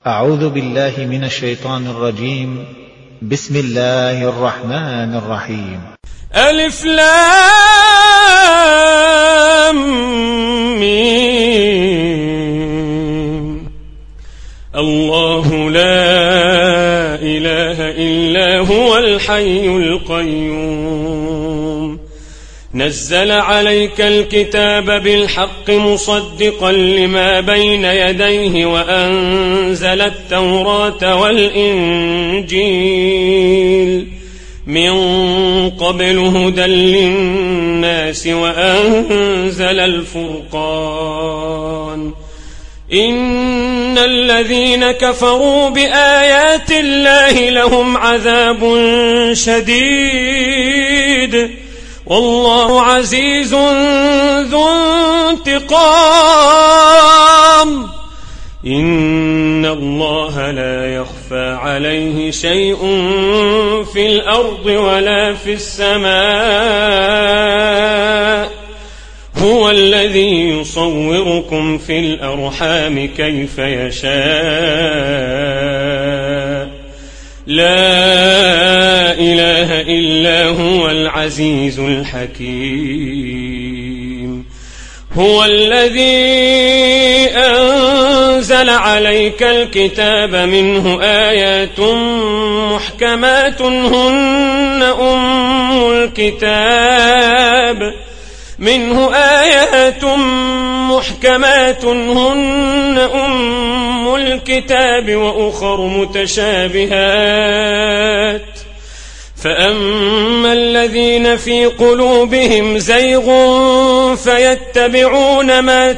أعوذ بالله من الشيطان الرجيم. بسم الله الرحمن الرحيم. ألف لام ميم. الله لا إله إلا هو الحي القيوم. نزل عليك الكتاب بالحق مصدقا لما بين يديه وأنزل التوراة والإنجيل من قبل هدى للناس وأنزل الفرقان. إن الذين كفروا بآيات الله لهم عذاب شديد والله عزيز ذو انتقام. إن الله لا يخفى عليه شيء في الأرض ولا في السماء. هو الذي يصوركم في الأرحام كيف يشاء. لا إله إلا هو العزيز الحكيم. هو الذي أنزل عليك الكتاب منه آيات محكمات هن أم الكتاب وأخر متشابهات. فأما الذين في قلوبهم زيغ فيتبعون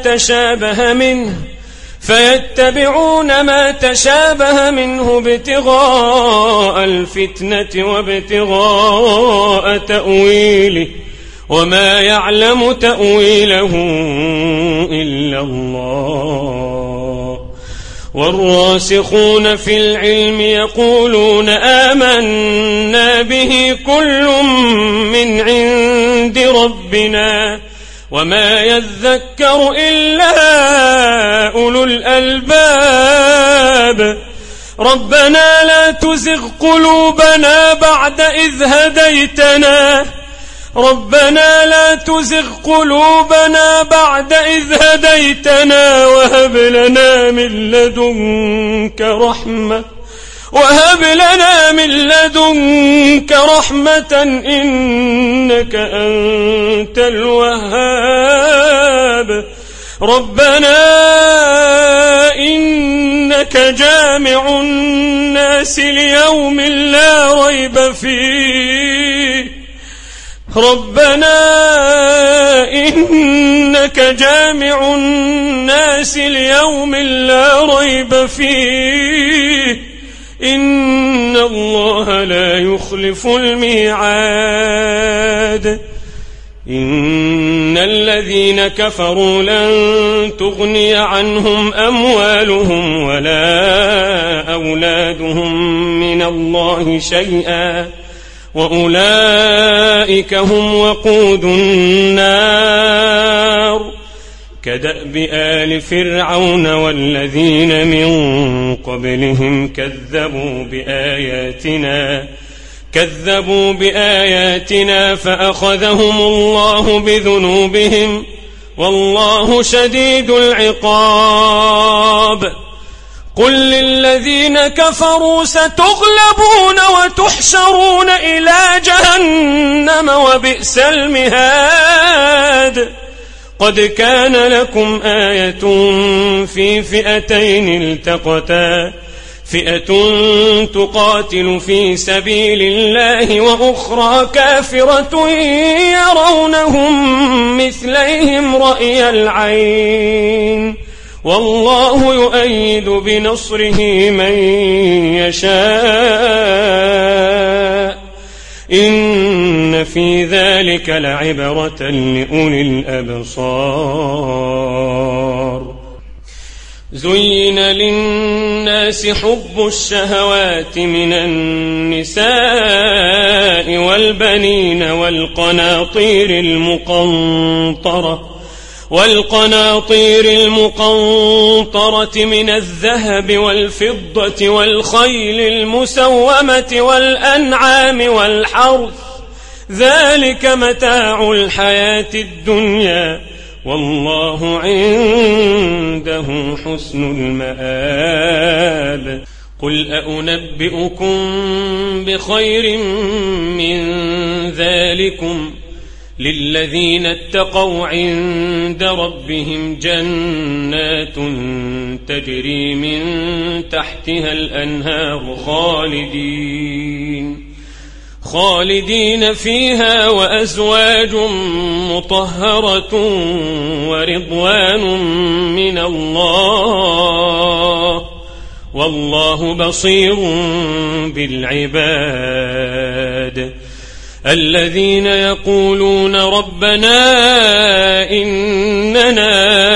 ما تشابه منه ابتغاء الفتنة وابتغاء تأويله وما يعلم تأويله إلا الله. والراسخون في العلم يقولون آمنا به كل من عند ربنا وما يذكر إلا أولو الألباب. ربنا لا تزغ قلوبنا بعد إذ هديتنا وهب لنا من لدنك رحمة إنك أنت الوهاب. ربنا إنك جامع الناس ليوم لا ريب فيه إن الله لا يخلف الميعاد. إن الذين كفروا لن تغني عنهم أموالهم ولا أولادهم من الله شيئا وأولئك هم وقود النار. كدأب آل فرعون والذين من قبلهم كذبوا بآياتنا فأخذهم الله بذنوبهم والله شديد العقاب. قل للذين كفروا ستغلبون وتحشرون إلى جهنم وبئس المهاد. قد كان لكم آية في فئتين التقتا فئة تقاتل في سبيل الله وأخرى كافرة يرونهم مثليهم رأي العين والله يؤيد بنصره من يشاء. إن في ذلك لعبرة لأولي الأبصار. زين للناس حب الشهوات من النساء والبنين والقناطير المقنطرة والقناطير المقنطرة من الذهب والفضة والخيل المسومة والأنعام والحرث ذلك متاع الحياة الدنيا والله عنده حسن المآب. قل أنبئكم بخير من ذلكم للذين اتقوا عند ربهم جنات تجري من تحتها الأنهار خالدين فيها وأزواج مطهرة ورضوان من الله والله بصير بالعباد. الذين يقولون ربنا إننا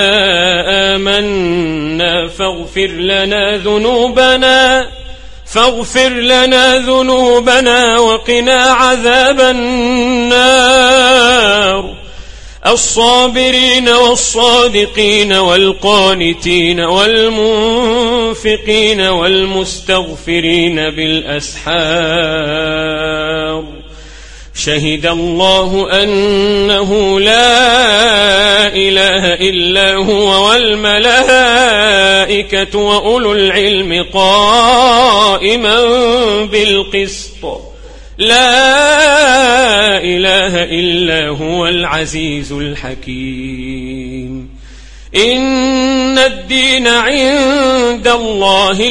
آمنا فاغفر لنا ذنوبنا وقنا عذاب النار. الصابرين والصادقين والقانتين والمنفقين والمستغفرين بالأسحار. شهد الله أنه لا إله إلا هو والملائكة وأولو العلم قائما بالقسط لا إله إلا هو العزيز الحكيم. إن الدين عند الله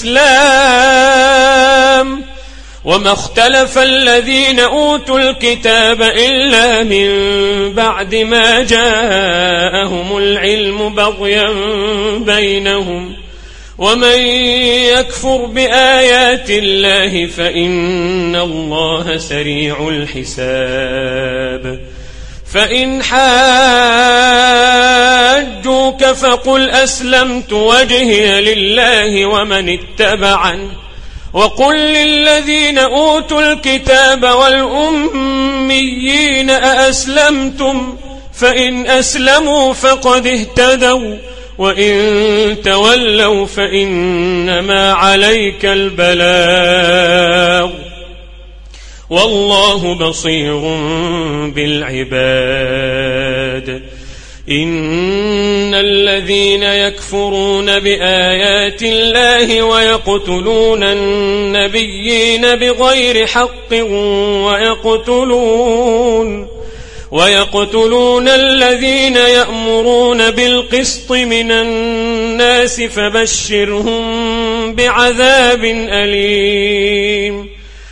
الإسلام وما اختلف الذين أوتوا الكتاب إلا من بعد ما جاءهم العلم بغيا بينهم ومن يكفر بآيات الله فإن الله سريع الحساب. فإن حاجوك فقل أسلمت وجهي لله ومن اتبعني وقل للذين أوتوا الكتاب والأميين أأسلمتم فإن أسلموا فقد اهتدوا وإن تولوا فإنما عليك البلاغ والله بصير بالعباد. إن الذين يكفرون بآيات الله ويقتلون النبيين بغير حق ويقتلون الذين يأمرون بالقسط من الناس فبشرهم بعذاب أليم.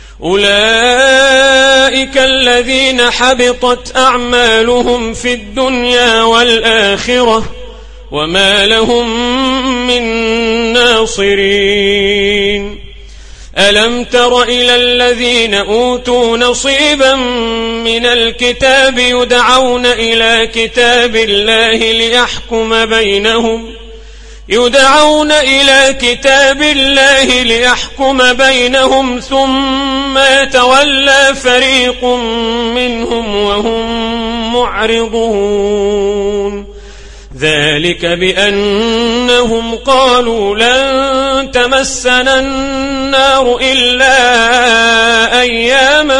أولئك الذين حبطت أعمالهم في الدنيا والآخرة وما لهم من ناصرين. ألم تر إلى الذين أوتوا نصيبا من الكتاب يدعون إلى كتاب الله ليحكم بينهم ثم يتولى فريق منهم وهم معرضون. ذلك بأنهم قالوا لن تمسنا النار إلا أياما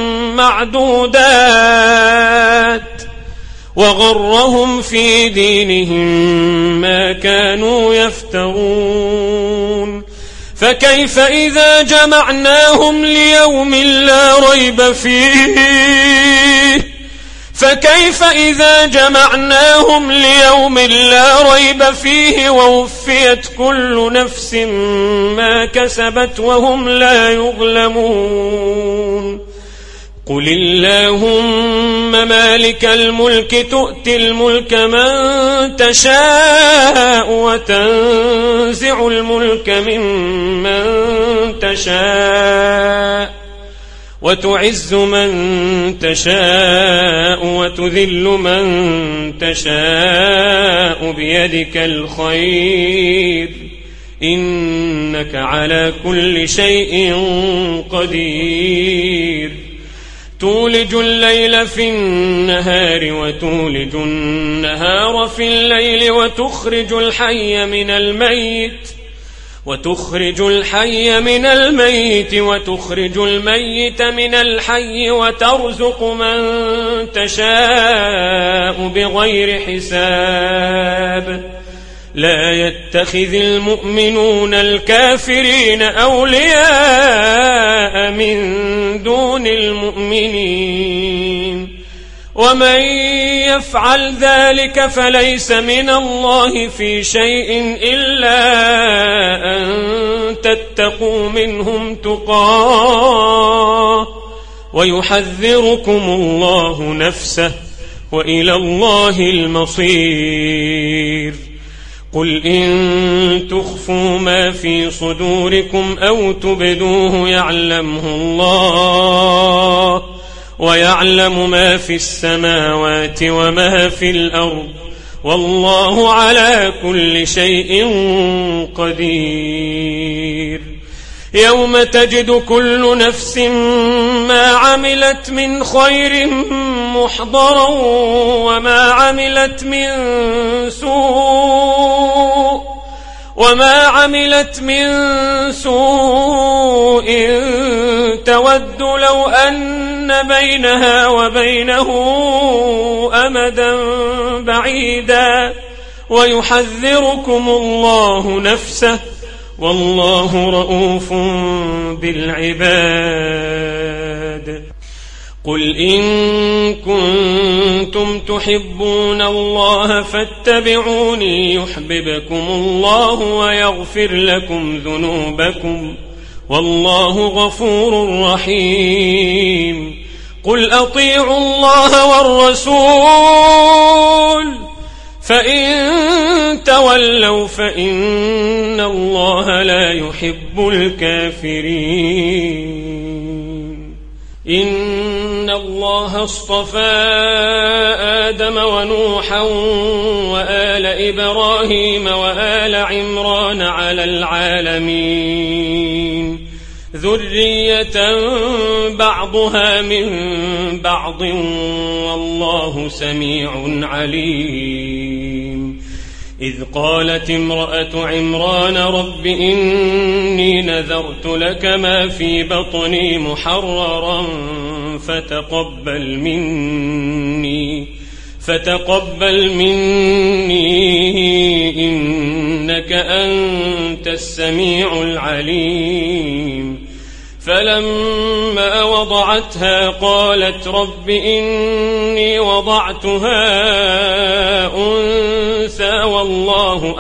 معدودات وغرهم في دينهم ما كانوا يفترون. فكيف إذا جمعناهم ليوم لا ريب فيه ووفيت كل نفس ما كسبت وهم لا يظلمون. قل اللهم مالك الملك تؤتي الملك من تشاء وتنزع الملك ممن تشاء وتعز من تشاء وتذل من تشاء بيدك الخير إنك على كل شيء قدير. تولج الليل في النهار وتولج النهار في الليل وتخرج الحي من الميت وتخرج الميت من الحي وترزق من تشاء بغير حساب لا يتخذ المؤمنون الكافرين أولياء من دون المؤمنين ومن يفعل ذلك فليس من الله في شيء إلا أن تتقوا منهم تقاه ويحذركم الله نفسه وإلى الله المصير قل إن تخفوا ما في صدوركم أو تبدوه يعلمه الله ويعلم ما في السماوات وما في الأرض والله على كل شيء قدير يوم تجد كل نفس ما عملت من خير محضرا وما عملت من سوء تود لو أن بينها وبينه أمدا بعيدا ويحذركم الله نفسه والله رؤوف بالعباد قل إن كنتم تحبون الله فاتبعوني يحببكم الله ويغفر لكم ذنوبكم والله غفور رحيم قل أطيعوا الله والرسول فإن تولوا فإن الله لا يحب الكافرين إن الله اصطفى آدم ونوحا وآل إبراهيم وآل عمران على العالمين ذرية بعضها من بعض والله سميع عليم إذ قالت امرأة عمران رب إني نذرت لك ما في بطني محررا فتقبل مني إنك أنت السميع العليم فلما وضعتها قالت رب إني وضعتها أنثى والله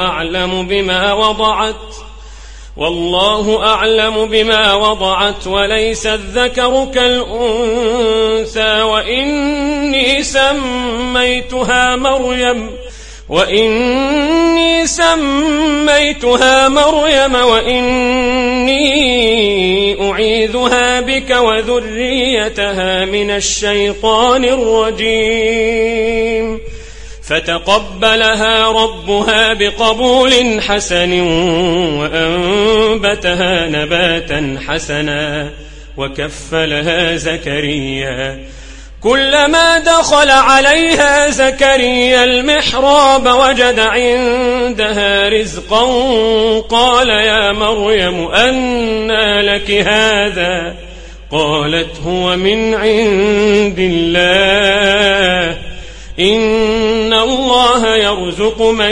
أعلم بما وضعت وليس الذكر كالأنثى وإني سميتها مريم وإني أعيذها بك وذريتها من الشيطان الرجيم فتقبلها ربها بقبول حسن وأنبتها نباتا حسنا وكفلها زكريا كلما دخل عليها زكريا المحراب وجد عندها رزقا قال يا مريم أنى لك هذا قالت هو من عند الله إن الله يرزق من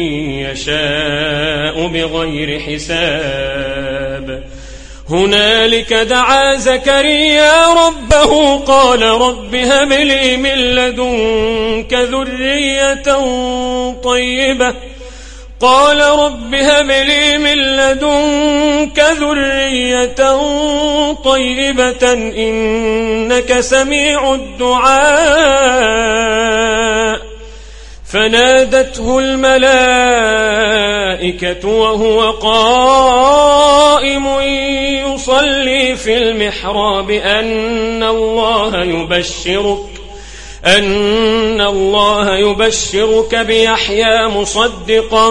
يشاء بغير حساب هنالك دعا زكريا ربه قال رب هب لي من لدنك ذرية طيبة إنك سميع الدعاء فنادته الملائكة وهو قائم يصلي في المحراب أن الله يبشرك بيحيى مصدقا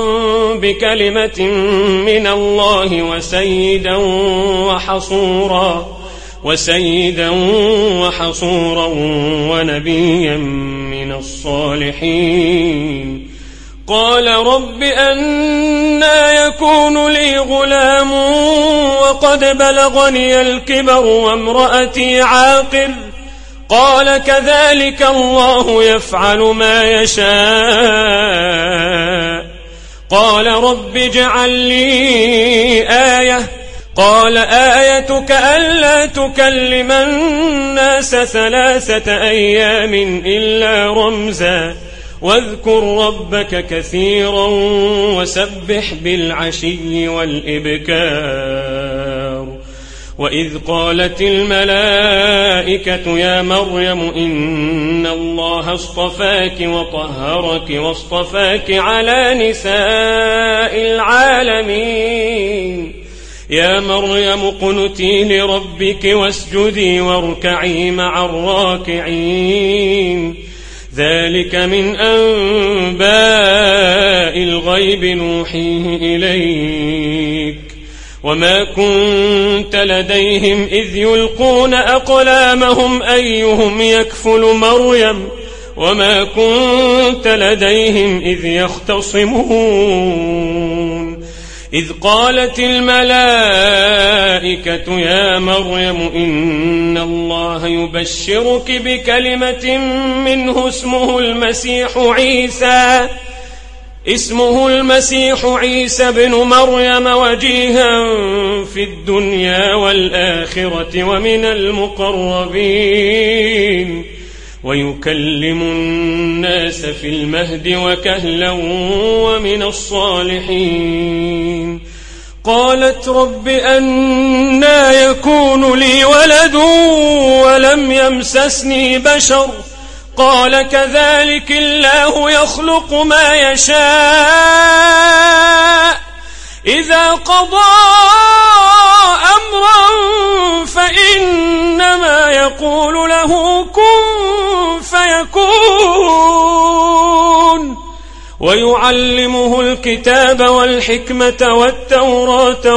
بكلمة من الله وسيدا وسيدا وحصورا ونبيا من الصالحين. قال رب أنى يكون لي غلام وقد بلغني الكبر وامرأتي عاقر؟ قال كذلك الله يفعل ما يشاء. قال رب اجعل لي آية. قال آيتك ألا تكلم الناس 3 أيام إلا رمزا واذكر ربك كثيرا وسبح بالعشي والإبكار. وإذ قالت الملائكة يا مريم إن الله اصطفاك وطهرك واصطفاك على نساء العالمين. يا مريم اقنتي لربك واسجدي واركعي مع الراكعين. ذلك من أنباء الغيب نوحيه إليك وما كنت لديهم إذ يلقون أقلامهم أيهم يكفل مريم وما كنت لديهم إذ يختصمون. إذ قالت الملائكة يا مريم إن الله يبشرك بكلمة منه اسمه المسيح عيسى بن مريم وجيها في الدنيا والآخرة ومن المقربين ويكلم الناس في المهد وكهلا ومن الصالحين. قالت رب أنى يكون لي ولد ولم يمسسني بشر؟ قال كذلك الله يخلق ما يشاء إذا قضى أمرا فإنما يقول له كن فيكون. ويعلمه الكتاب والحكمة والتوراة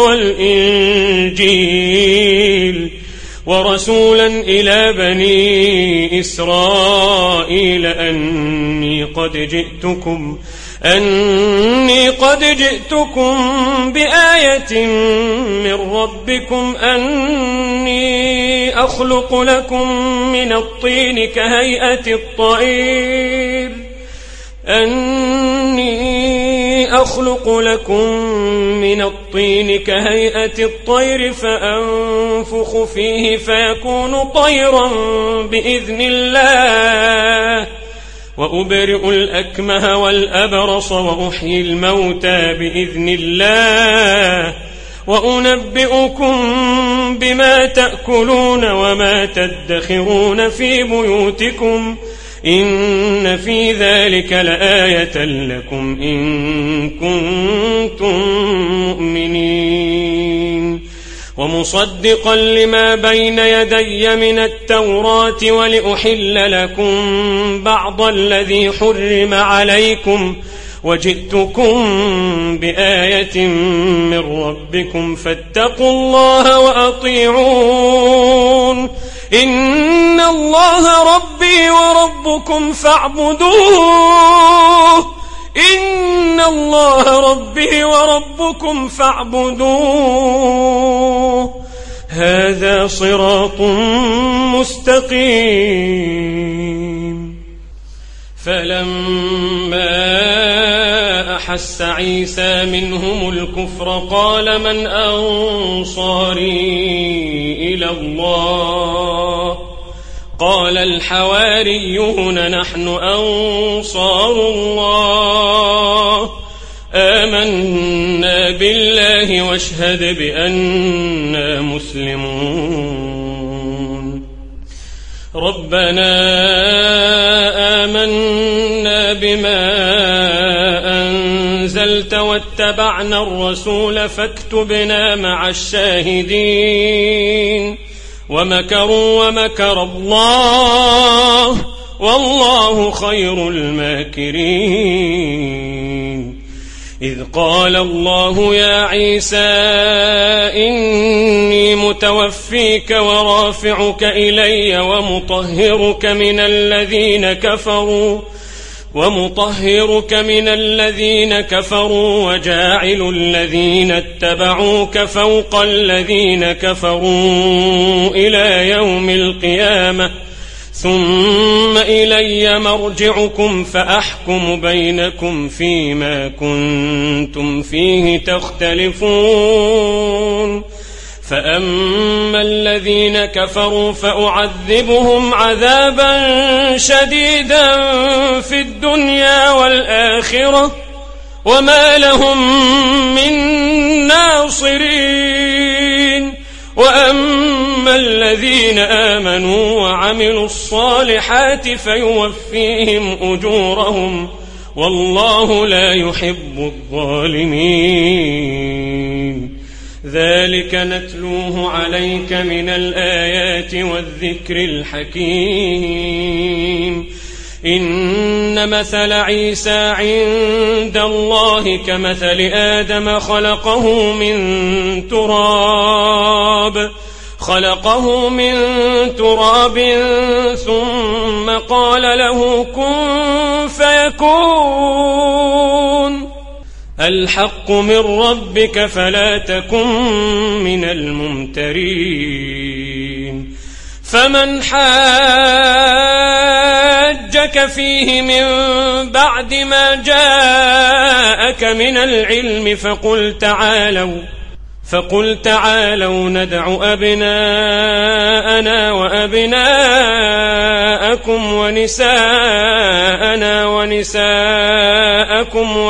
والإنجيل ورسولا إلى بني إسرائيل أني قد جئتكم بآية من ربكم أني أخلق لكم من الطين كهيئة الطير فأنفخ فيه فيكون طيرا بإذن الله وأبرئ الأكمه والأبرص وأحيي الموتى بإذن الله وأنبئكم بما تأكلون وما تدخرون في بيوتكم إن في ذلك لآية لكم إن كنتم مؤمنين. ومصدقا لما بين يدي من التوراة ولأحل لكم بعض الذي حرم عليكم وجئتكم بآية من ربكم فاتقوا الله وأطيعون. إن الله ربي وربكم فاعبدوه هذا صراط مستقيم. فلما أحس عيسى منهم الكفر قال من أنصاري إلى الله؟ قال الحواريون نحن أنصار الله آمنا بالله واشهد بأننا مسلمون. ربنا آمنا بما أنزلت واتبعنا الرسول فاكتبنا مع الشاهدين. ومكروا ومكر الله والله خير الماكرين. إذ قال الله يا عيسى إني متوفيك ورافعك إلي ومطهرك من الذين كفروا وجاعل الذين اتبعوك فوق الذين كفروا إلى يوم القيامة ثم إلي مرجعكم فأحكم بينكم فيما كنتم فيه تختلفون فأما الذين كفروا فأعذبهم عذابا شديدا في الدنيا والآخرة وما لهم من ناصرين وأما الذين آمنوا وعملوا الصالحات فيوفيهم أجورهم والله لا يحب الظالمين ذلك نتلوه عليك من الآيات والذكر الحكيم إن مثل عيسى عند الله كمثل آدم خلقه من تراب ثم قال له كن فيكون الحق من ربك فلا تكن من الممترين فمن حاجك فيه من بعد ما جاءك من العلم فقل تعالوا ندع أبناءنا وأبناءكم ونساءنا ونساءكم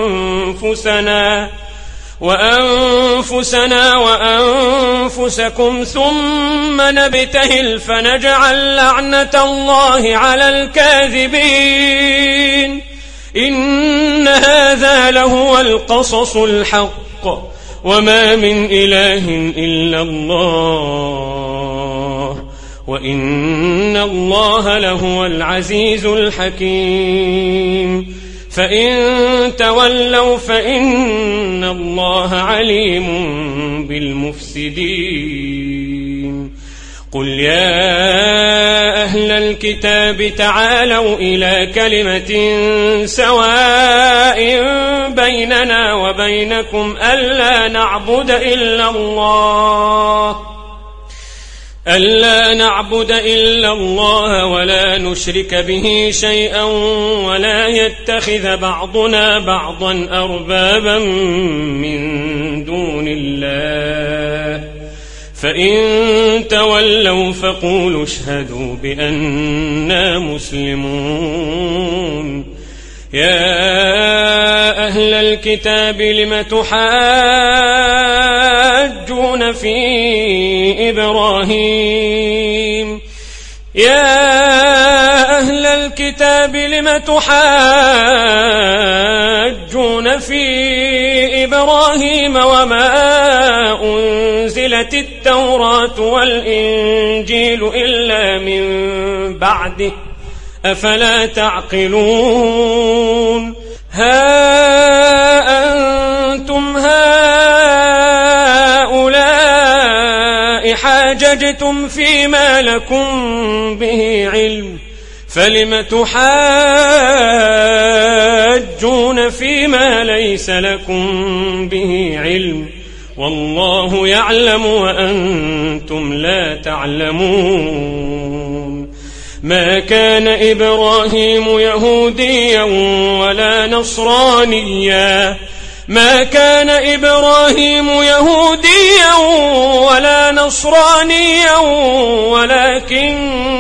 وأنفسنا وأنفسكم ثم نبتهل فنجعل لعنة الله على الكاذبين إن هذا لهو القصص الحق وما من إله إلا الله وإن الله لهو العزيز الحكيم فإن تولوا فإن الله عليم بالمفسدين قل يا أهل الكتاب تعالوا إلى كلمة سواء بيننا وبينكم ألا نعبد إلا الله ولا نشرك به شيئا ولا يتخذ بعضنا بعضا أربابا من دون الله فإن تولوا فقولوا اشهدوا بأننا مسلمون يا أهل الكتاب لم تحاجون في إبراهيم وما أنزلت التوراة والإنجيل إلا من بعده أفلا تعقلون ها أنتم هؤلاء حاججتم فيما لكم به علم فلم تحاجون فيما ليس لكم به علم والله يعلم وأنتم لا تعلمون ما كان إبراهيم يهوديا ولا نصرانيا ولكن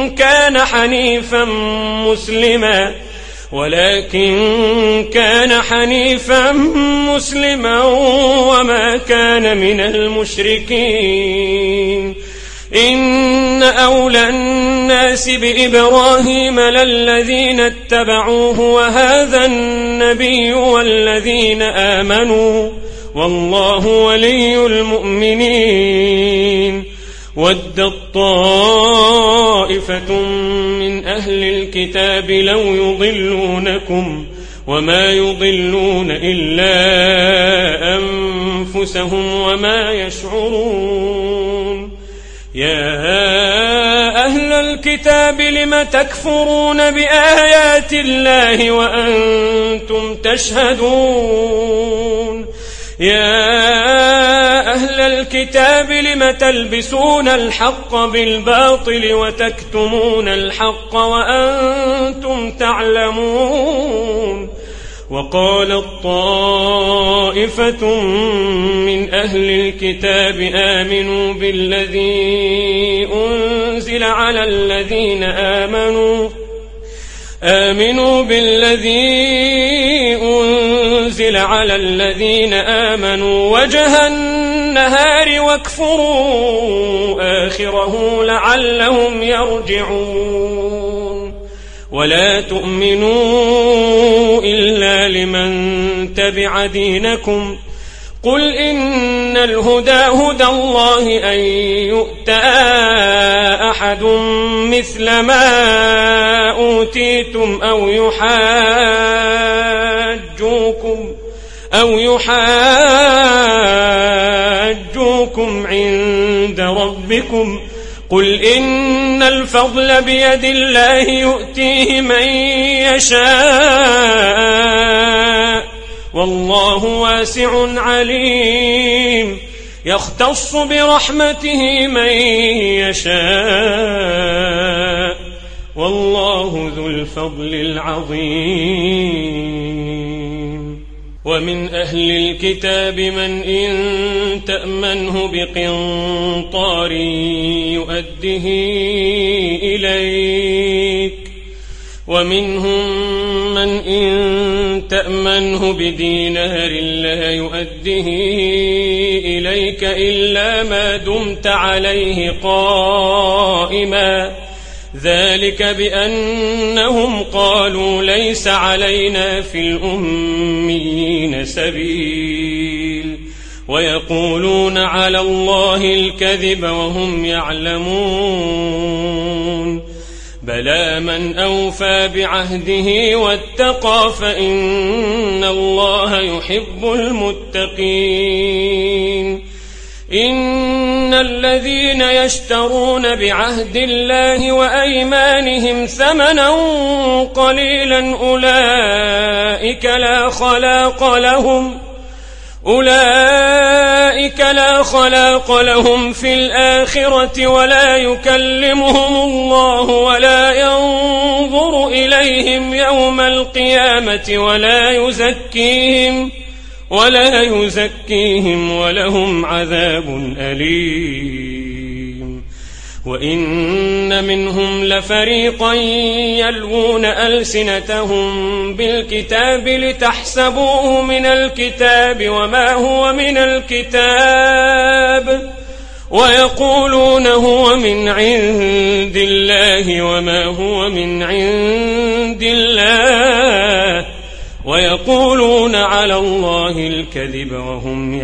كان حنيفا مسلما وما كان من المشركين إن أولى الناس بإبراهيم للذين اتبعوه وهذا النبي والذين آمنوا والله ولي المؤمنين ودت طائفة من أهل الكتاب لو يضلونكم وما يضلون إلا أنفسهم وما يشعرون يا أهل الكتاب لم تكفرون بآيات الله وأنتم تشهدون يا أهل الكتاب لم تلبسون الحق بالباطل وتكتمون الحق وأنتم تعلمون وقالت طائفة من أهل الكتاب آمنوا بالذي أنزل على الذين آمنوا وجه النهار واكفروا آخره لعلهم يرجعون ولا تؤمنوا إلا لمن تبع دينكم قل إن الهدى هدى الله أن يؤتى أحد مثل ما أوتيتم أو يحاجوكم عند ربكم قل إن الفضل بيد الله يؤتيه من يشاء والله واسع عليم يختص برحمته من يشاء والله ذو الفضل العظيم ومن أهل الكتاب من إن تأمنه بقنطار يؤده إليك ومنهم من إن تأمنه بدينار لا يؤده إليك إلا ما دمت عليه قائما ذلك بأنهم قالوا ليس علينا في الأميين سبيل ويقولون على الله الكذب وهم يعلمون بلى من أوفى بعهده واتقى فإن الله يحب المتقين إن الذين يشترون بعهد الله وأيمانهم ثمنا قليلا أولئك لا خلاق لهم في الآخرة ولا يكلمهم الله ولا ينظر إليهم يوم القيامة ولا يزكيهم ولهم عذاب أليم وإن منهم لفريقا يلوون ألسنتهم بالكتاب لتحسبوه من الكتاب وما هو من الكتاب ويقولون هو من عند الله وما هو من عند الله ويقولون على الله الكذب وهم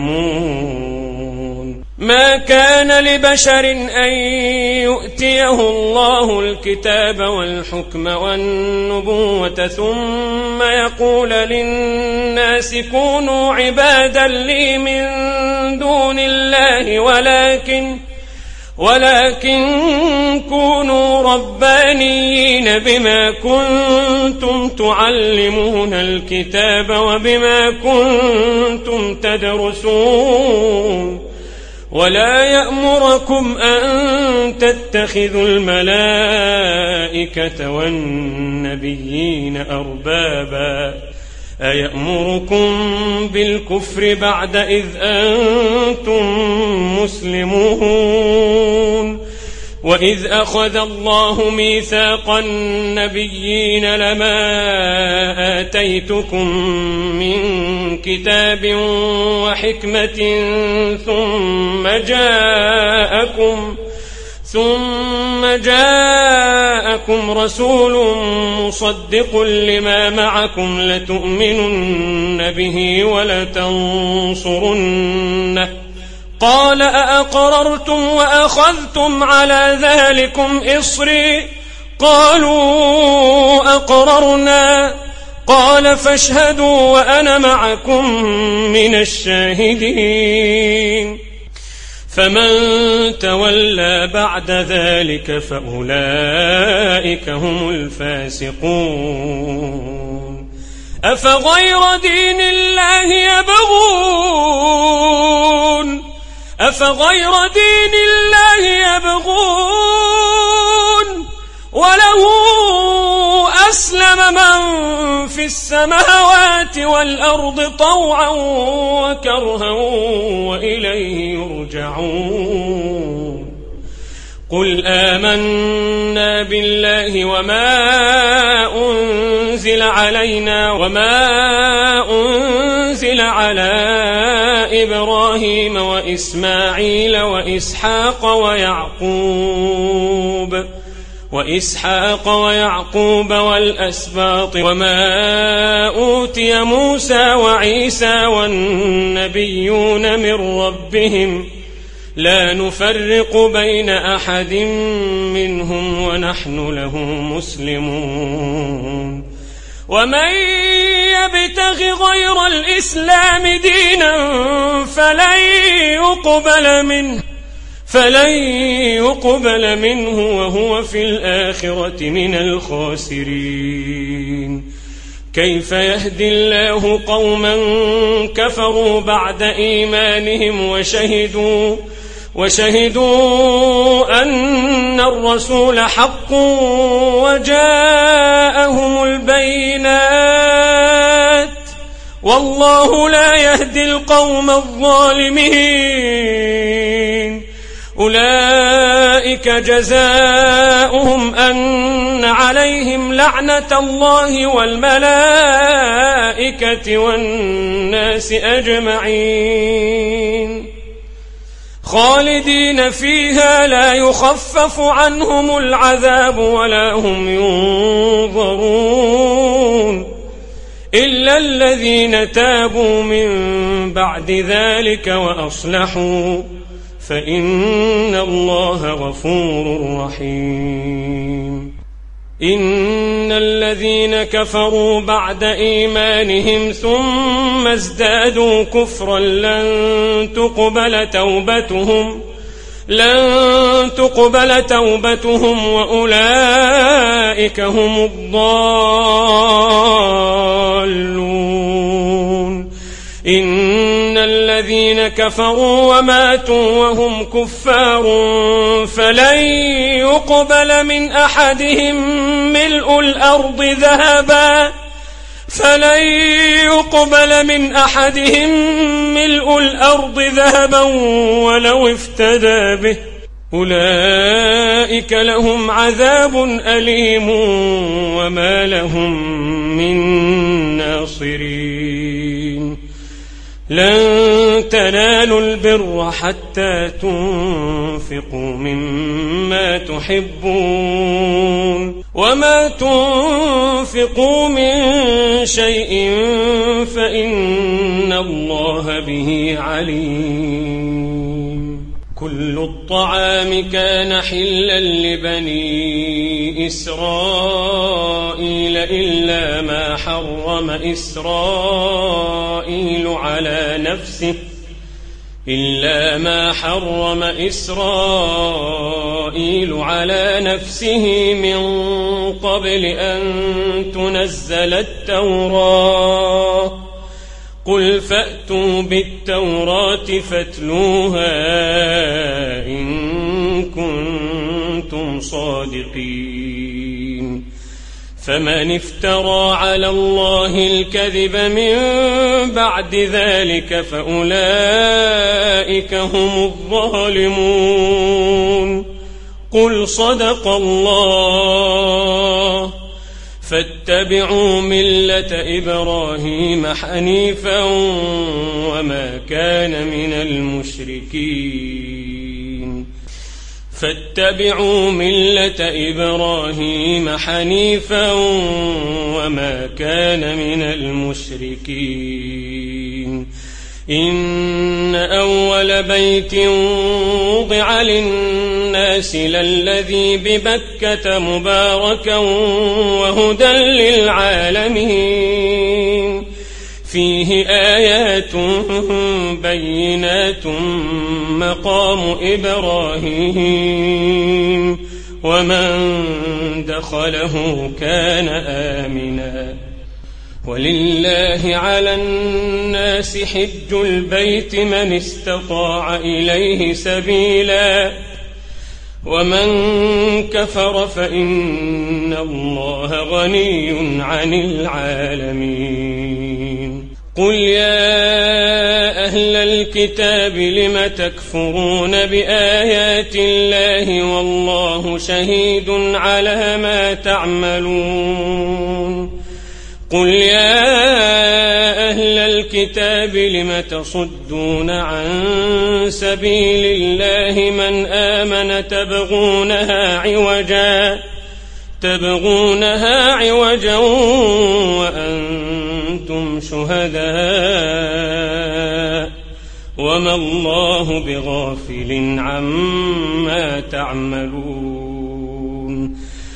يعلمون ما كان لبشر أن يؤتيه الله الكتاب والحكم والنبوة ثم يقول للناس كونوا عبادا لي من دون الله ولكن كونوا ربانيين بما كنتم تعلمون الكتاب وبما كنتم تدرسون ولا يأمركم أن تتخذوا الملائكة والنبيين أربابا أيأمركم بالكفر بعد إذ أنتم مسلمون وإذ أخذ الله ميثاق النبيين لما آتيتكم من كتاب وحكمة ثم جاءكم رسول مصدق لما معكم لتؤمنن به ولتنصرنه قال أأقررتم وأخذتم على ذلكم إصري قالوا أقررنا قال فاشهدوا وأنا معكم من الشاهدين فمن تولى بعد ذلك فأولئك هم الفاسقون أفغير دين الله يبغون وله أسلم من في السماوات والأرض طوعا وكرها وإليه يرجعون قل آمنا بالله وما أنزل علينا وما أنزل على إبراهيم وإسماعيل وإسحاق ويعقوب والأسباط وما أوتي موسى وعيسى والنبيون من ربهم لا نفرق بين أحد منهم ونحن له مسلمون ومن يبتغ غير الإسلام دينا فلن يقبل منه وهو في الآخرة من الخاسرين كيف يهدي الله قوما كفروا بعد إيمانهم وشهدوا أن الرسول حق وجاءهم البينات والله لا يهدي القوم الظالمين أولئك جزاؤهم أن عليهم لعنة الله والملائكة والناس أجمعين خالدين فيها لا يخفف عنهم العذاب ولا هم ينظرون إلا الذين تابوا من بعد ذلك وأصلحوا فإن الله غفور رحيم إن الذين كفروا بعد إيمانهم ثم ازدادوا كفرا لن تقبل توبتهم وأولئك هم الضالون إن الذين كفروا وماتوا وهم كفار فلن يقبل من أحدهم ملء الأرض ذهبا ولو افتدى به أولئك لهم عذاب أليم وما لهم من ناصرين لن تنالوا البر حتى تنفقوا مما تحبون وما تنفقوا من شيء فإن الله به عليم كل الطعام كان حلا لبني إسرائيل إلا ما حرم إسرائيل على نفسه من قبل أن تنزل التوراة قل فأتوا بالتوراة فاتلوها إن كنتم صادقين فمن افترى على الله الكذب من بعد ذلك فأولئك هم الظالمون قل صدق الله فاتبعوا ملة إبراهيم حنيفا وما كان من المشركين إن أول بيت وضع للناس للذي ببكة مباركا وهدى للعالمين فيه آيات بينات مقام إبراهيم ومن دخله كان آمنا ولله على الناس حج البيت من استطاع إليه سبيلا ومن كفر فإن الله غني عن العالمين قل يا أهل الكتاب لم تكفرون بآيات الله والله شهيد على ما تعملون قل يا أهل الكتاب لم تصدون عن سبيل الله من آمن تبغونها عوجا وأنتم شهداء وما الله بغافل عما تعملون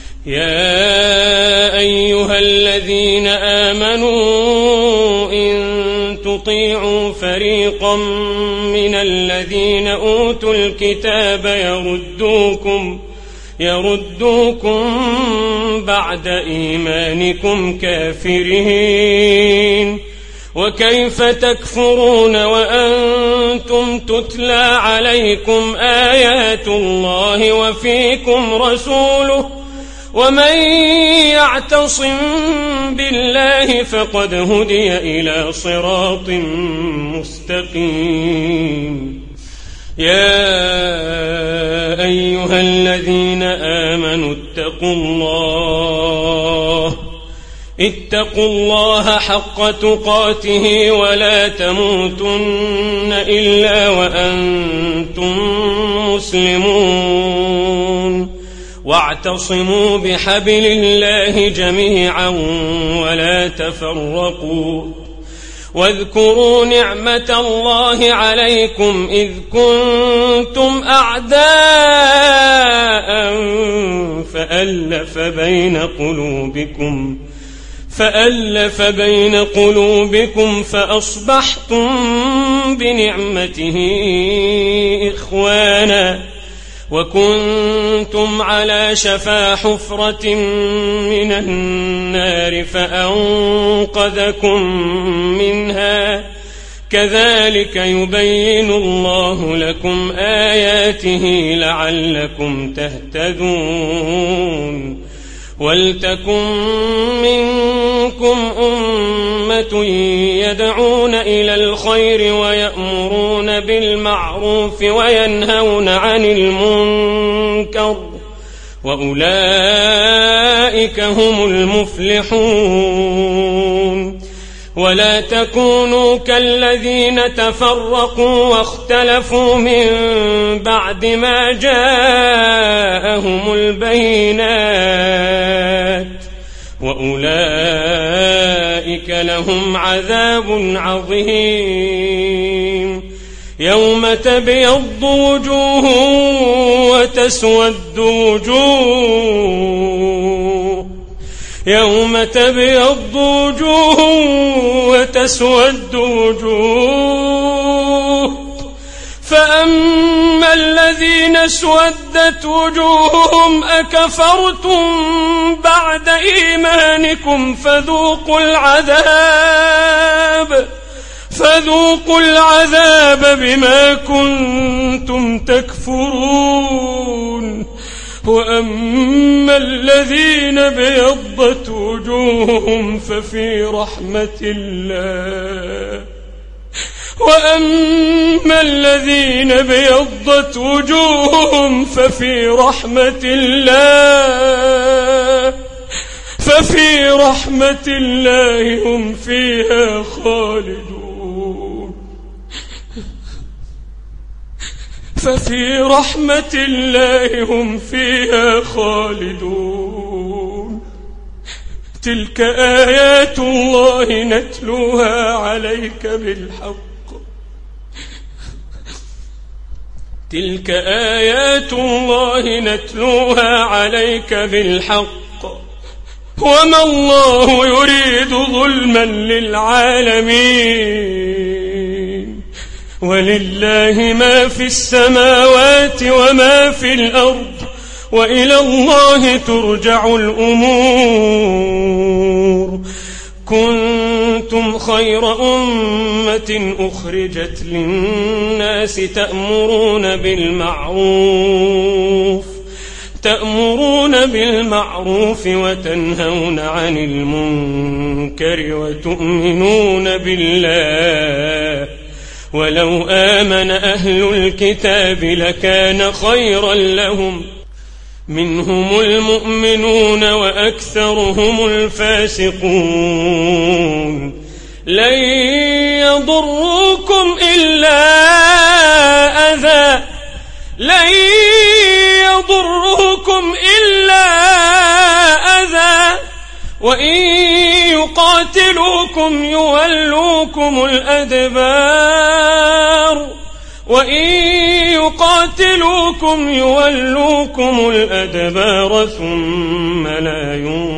يا أيها الذين آمنوا إن تطيعوا فريقا من الذين أوتوا الكتاب يردوكم بعد إيمانكم كافرين وكيف تكفرون وأنتم تتلى عليكم آيات الله وفيكم رسوله ومن يعتصم بالله فقد هدي إلى صراط مستقيم يا أيها الذين آمنوا اتقوا الله حق تقاته ولا تموتن إلا وأنتم مسلمون واعتصموا بحبل الله جميعا ولا تفرقوا واذكروا نعمة الله عليكم إذ كنتم أعداء فألف بين قلوبكم فأصبحتم بنعمته إخوانا وكنتم على شفا حفرة من النار فأنقذكم منها كذلك يبين الله لكم آياته لعلكم تهتدون ولتكن منكم أمة يدعون إلى الخير ويأمرون بالمعروف وينهون عن المنكر وأولئك هم المفلحون ولا تكونوا كالذين تفرقوا واختلفوا من بعد ما جاءهم البينات وأولئك لهم عذاب عظيم يوم تبيض وجوه وتسود وجوه يوم تبيض وجوه وتسود وجوه فأما الذين اسودت وجوههم أكفرتم بعد إيمانكم فذوقوا العذاب بما كنتم تكفرون وأما الذين بيضت وجوههم ففي رحمة الله وأما الذين بيضت وجوههم ففي رحمة الله هم فيها خالدون ففي رحمة الله هم فيها خالدون تلك آيات الله نتلوها عليك بالحق تلك آيات الله نتلوها عليك بالحق وما الله يريد ظلما للعالمين ولله ما في السماوات وما في الأرض وإلى الله ترجع الأمور كنتم خير أمة أخرجت للناس تأمرون بالمعروف وتنهون عن المنكر وتؤمنون بالله ولو آمن أهل الكتاب لكان خيرا لهم منهم المؤمنون وأكثرهم الفاسقون لن يضروكم إلا أذى وإن يقاتلوكم يولوكم الأدبار ثم لا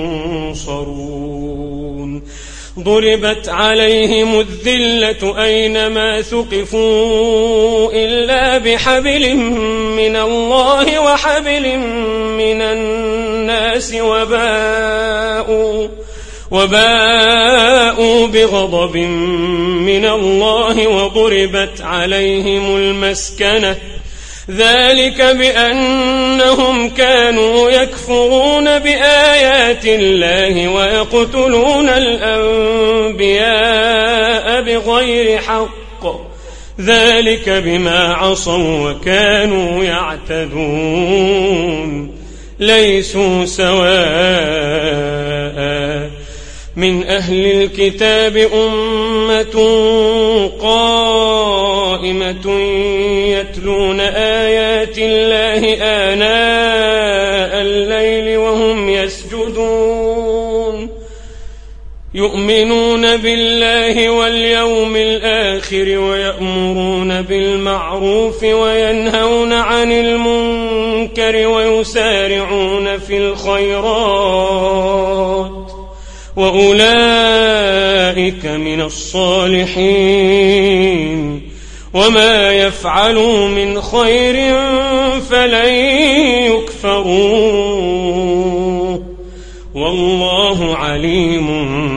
ينصرون ضربت عليهم الذلة أينما ثقفوا إلا بحبل من الله وحبل من الناس وباءوا بغضب من الله وضربت عليهم المسكنة ذلك بأنهم كانوا يكفرون بآيات الله ويقتلون الأنبياء بغير حق ذلك بما عصوا وكانوا يعتدون ليسوا سواء من أهل الكتاب أمة قائمة يتلون آيات الله آناء الليل وهم يسجدون يؤمنون بالله واليوم الآخر ويأمرون بالمعروف وينهون عن المنكر ويسارعون في الخيرات وأولئك من الصالحين وما يفعلوا من خير فلن يكفروه والله عليم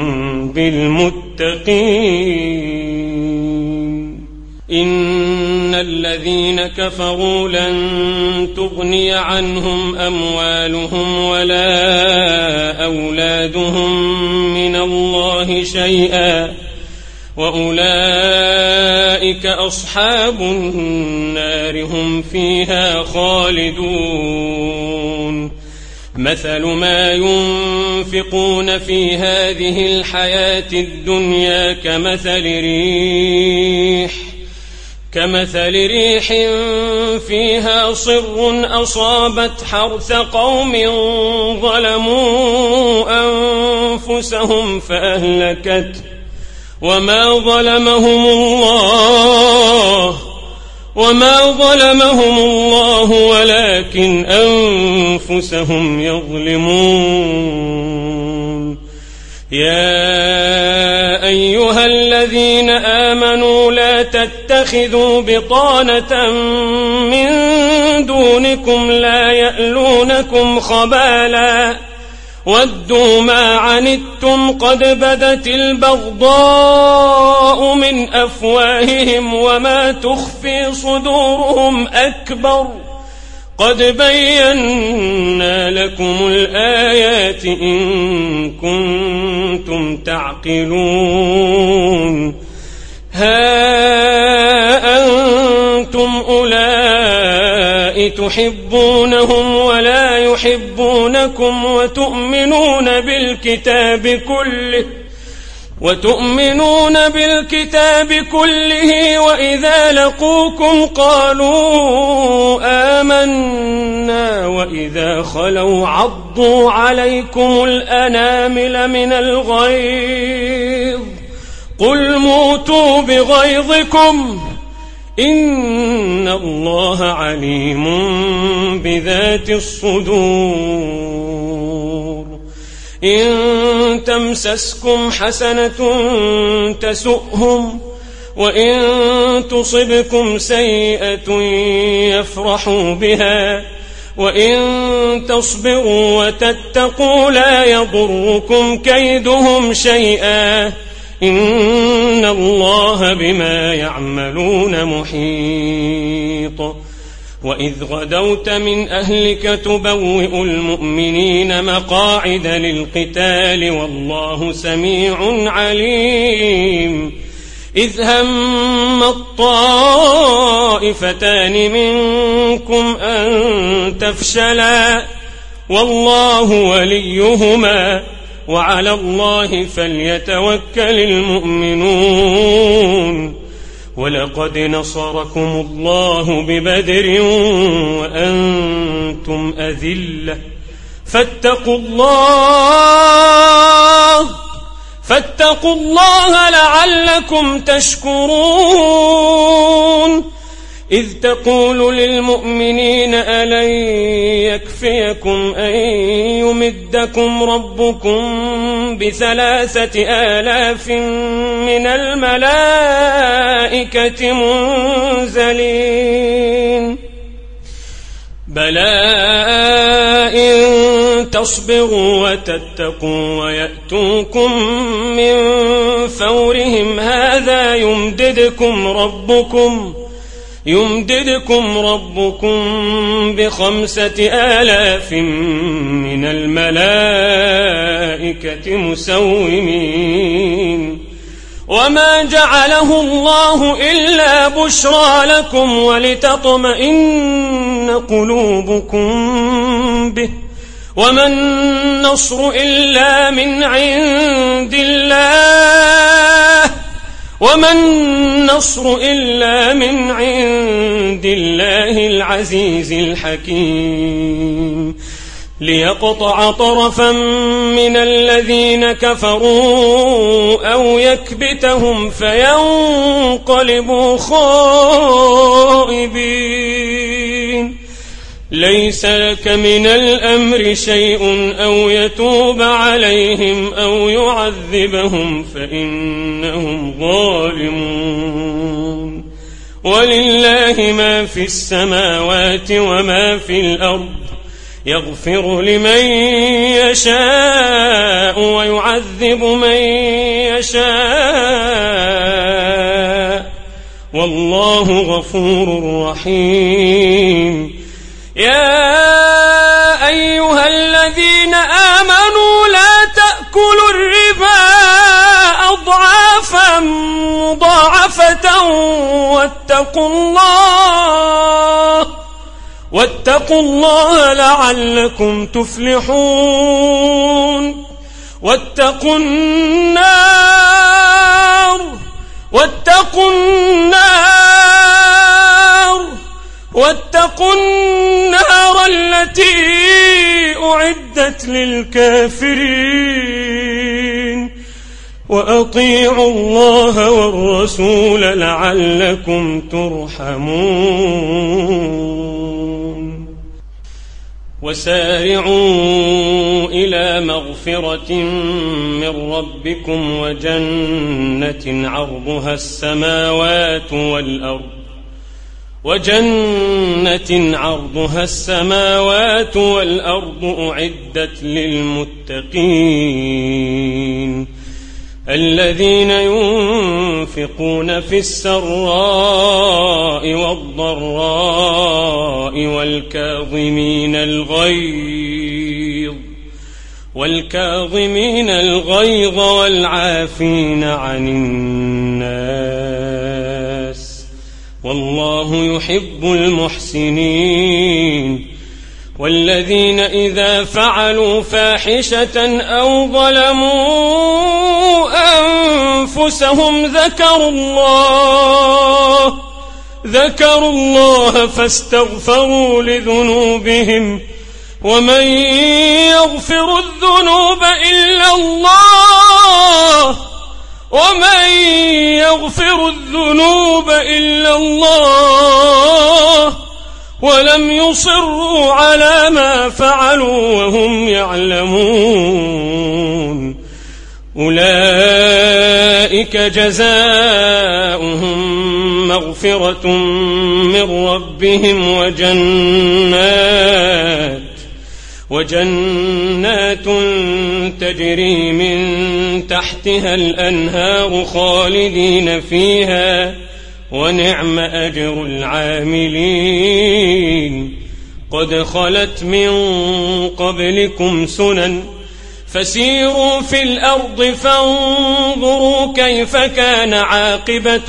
بالمتقين إن الذين كفروا لن تغني عنهم أموالهم ولا أولادهم من الله شيئا وأولئك أصحاب النار هم فيها خالدون مثل ما ينفقون في هذه الحياة الدنيا كمثل ريح فيها صر أصابت حرث قوم ظلموا أنفسهم فأهلكته وما ظلمهم الله ولكن أنفسهم يظلمون يا أيها الذين آمنوا لا تتخذوا بطانة من دونكم لا يألونكم خبالا ودوا ما عنتم قد بدت البغضاء من أفواههم وما تخفي صدورهم أكبر قد بينا لكم الآيات إن كنتم تعقلون ها أنتم أولئك تحبونهم ولا يحبونكم وتؤمنون بالكتاب كله وإذا لقوكم قالوا آمنا وإذا خلوا عضوا عليكم الأنامل من الغيظ قل موتوا بغيظكم إن الله عليم بذات الصدور إن تمسسكم حسنة تسؤهم وإن تصبكم سيئة يفرحوا بها وإن تصبروا وتتقوا لا يضركم كيدهم شيئا إن الله بما يعملون محيط. وإذ غدوت من أهلك تبوئ المؤمنين مقاعد للقتال والله سميع عليم. إذ هم الطائفتان منكم أن تفشلا والله وليهما وعلى الله فليتوكل المؤمنون. ولقد نصركم الله ببدر وأنتم أذلة فاتقوا الله لعلكم تشكرون. إذ تقول للمؤمنين ألن يكفيكم أن يمدكم ربكم ب3,000 من الملائكة منزلين بلى إن تصبروا وتتقوا ويأتوكم من فورهم هذا يمددكم ربكم ب5,000 من الملائكة مسومين. وما جعله الله إلا بشرى لكم ولتطمئن قلوبكم به وما النصر إلا من عند الله العزيز الحكيم. ليقطع طرفا من الذين كفروا أو يكبتهم فينقلبوا خائبين. ليس لك من الأمر شيء أو يتوب عليهم أو يعذبهم فإنهم ظالمون. ولله ما في السماوات وما في الأرض يغفر لمن يشاء ويعذب من يشاء والله غفور رحيم. يا أيها الذين آمنوا لا تأكلوا الربا أضعافا مضاعفة واتقوا الله لعلكم تفلحون. واتقوا النار التي أعدت للكافرين. وأطيعوا الله والرسول لعلكم ترحمون. وسارعوا إلى مغفرة من ربكم وجنة عرضها السماوات والأرض أعدت للمتقين الذين ينفقون في السراء والضراء والكاظمين الغيظ والعافين عن الناس والله يحب المحسنين. والذين إذا فعلوا فاحشة أو ظلموا أنفسهم ذكروا الله فاستغفروا لذنوبهم ومن يغفر الذنوب إلا الله ولم يصروا على ما فعلوا وهم يعلمون أولئك جزاؤهم مغفرة من ربهم وجنات تجري من تحتها الأنهار خالدين فيها ونعم أجر العاملين قد خلت من قبلكم سنن فسيروا في الأرض فانظروا كيف كان عاقبة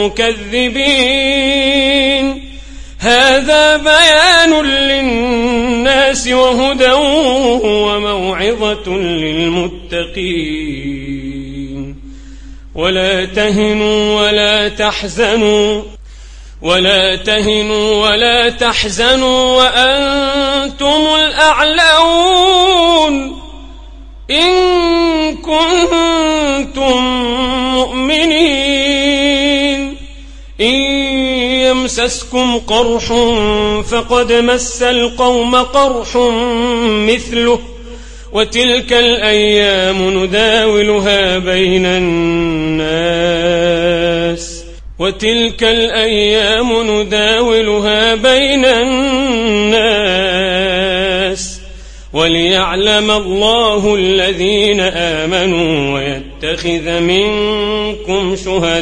المكذبين هذا بيان للناس وهدى وموعظة للمتقين ولا تهنوا ولا تحزنوا وأنتم الأعلون إن كنتم مؤمنين إن يمسسكم قرح فقد مس القوم قرح مثله وتلك الأيام نداولها بين الناس وليعلم الله الذين آمنوا ويتخذ منكم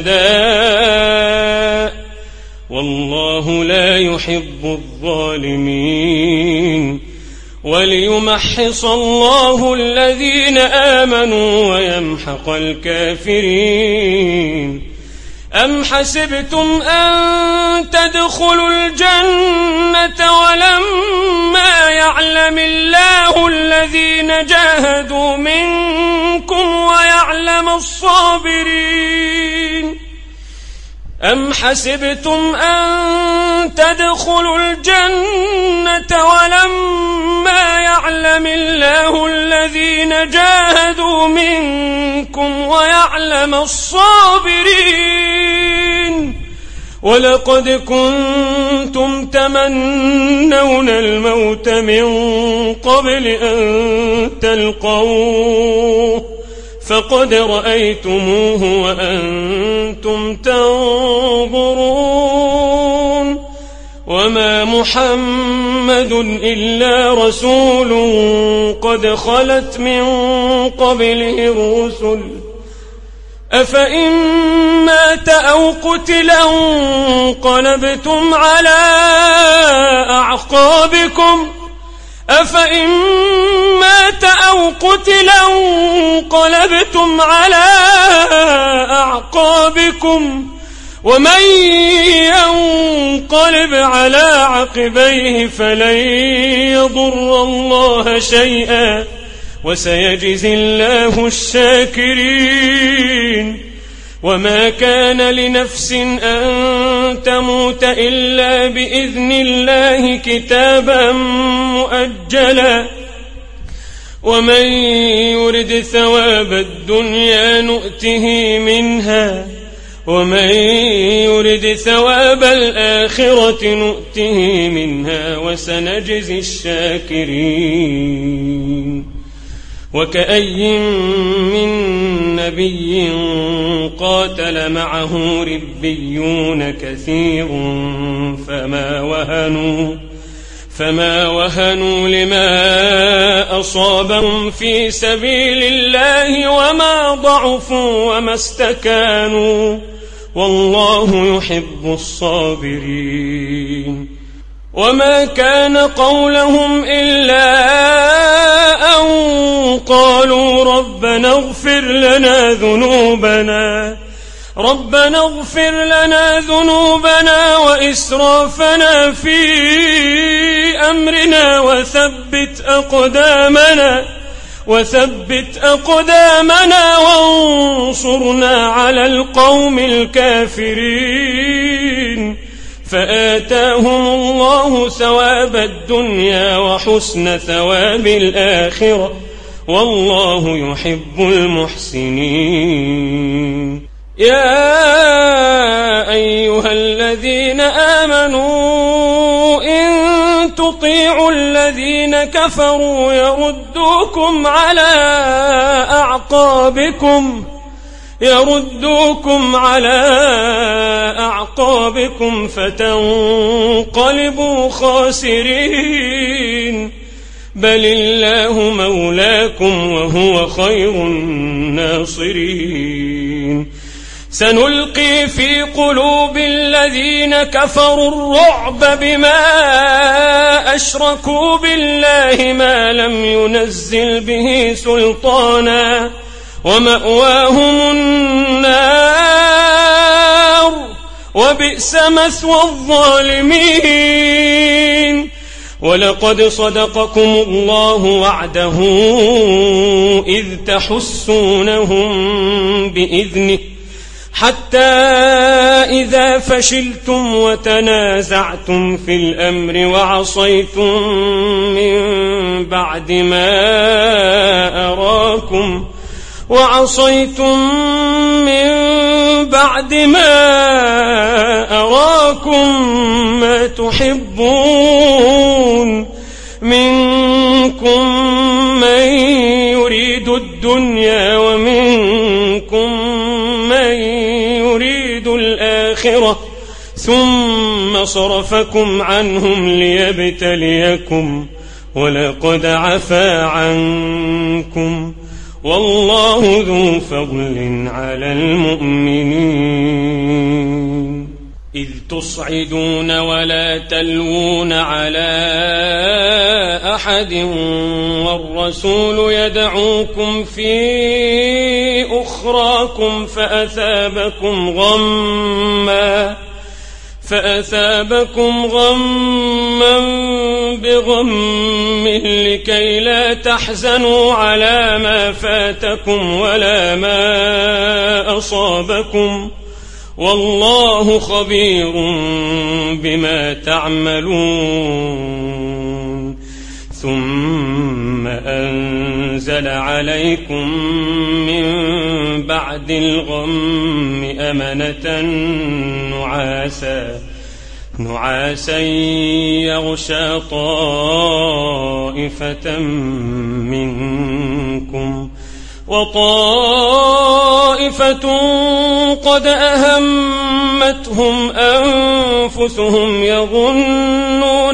شهداء والله لا يحب الظالمين وليمحص الله الذين آمنوا ويمحق الكافرين أم حسبتم أن تدخلوا الجنة ولما يعلم الله الذين جاهدوا منكم ويعلم الصابرين أم حسبتم أن تدخلوا الجنة ولما يعلم الله الذين جاهدوا منكم ويعلم الصابرين ولقد كنتم تمنون الموت من قبل أن تلقوه فقد رأيتموه وأنتم تنظرون وما محمد إلا رسول قد خلت من قبله الرسل أفإن مات أو قتل انقلبتم على أعقابكم ومن ينقلب على عقبيه فلن يضر الله شيئا وسيجزي الله الشاكرين وما كان لنفس أن تموت إلا بإذن الله كتابا مؤجلا ومن يرد ثواب الدنيا نؤته منها ومن يرد ثواب الآخرة نؤته منها وسنجزي الشاكرين وكأي من نبي قاتل معه ربيون كثير فما وهنوا لما أصابهم في سبيل الله وما ضعفوا وما استكانوا والله يحب الصابرين وما كان قولهم إلا أن قالوا ربنا اغفر لنا ذنوبنا وإسرافنا في أمرنا وثبت أقدامنا وانصرنا على القوم الكافرين فآتاهم الله ثواب الدنيا وحسن ثواب الآخرة والله يحب المحسنين يا أيها الذين آمنوا إن تطيعوا الذين كفروا يردوكم على أعقابكم فتنقلبوا خاسرين. بل الله مولاكم وهو خير الناصرين. سنلقي في قلوب الذين كفروا الرعب بما أشركوا بالله ما لم ينزل به سلطانا ومأواهم النار وبئس مثوى الظالمين. ولقد صدقكم الله وعده إذ تحسونهم بإذنه حتى إذا فشلتم وتنازعتم في الأمر وعصيتم من بعد ما أراكم ما تحبون منكم من يريد الدنيا ومنكم من يريد الآخرة ثم صرفكم عنهم ليبتليكم ولقد عفا عنكم والله ذو فضل على المؤمنين. إذ تصعدون ولا تلوون على أحد والرسول يدعوكم في أخراكم فأثابكم غما بغم لكي لا تحزنوا على ما فاتكم ولا ما أصابكم والله خبير بما تعملون. ثم أنزل عليكم من بعد الغم أمنة نعاسا يغشى طائفة منكم وطائفة قد أهمتهم أنفسهم يظنون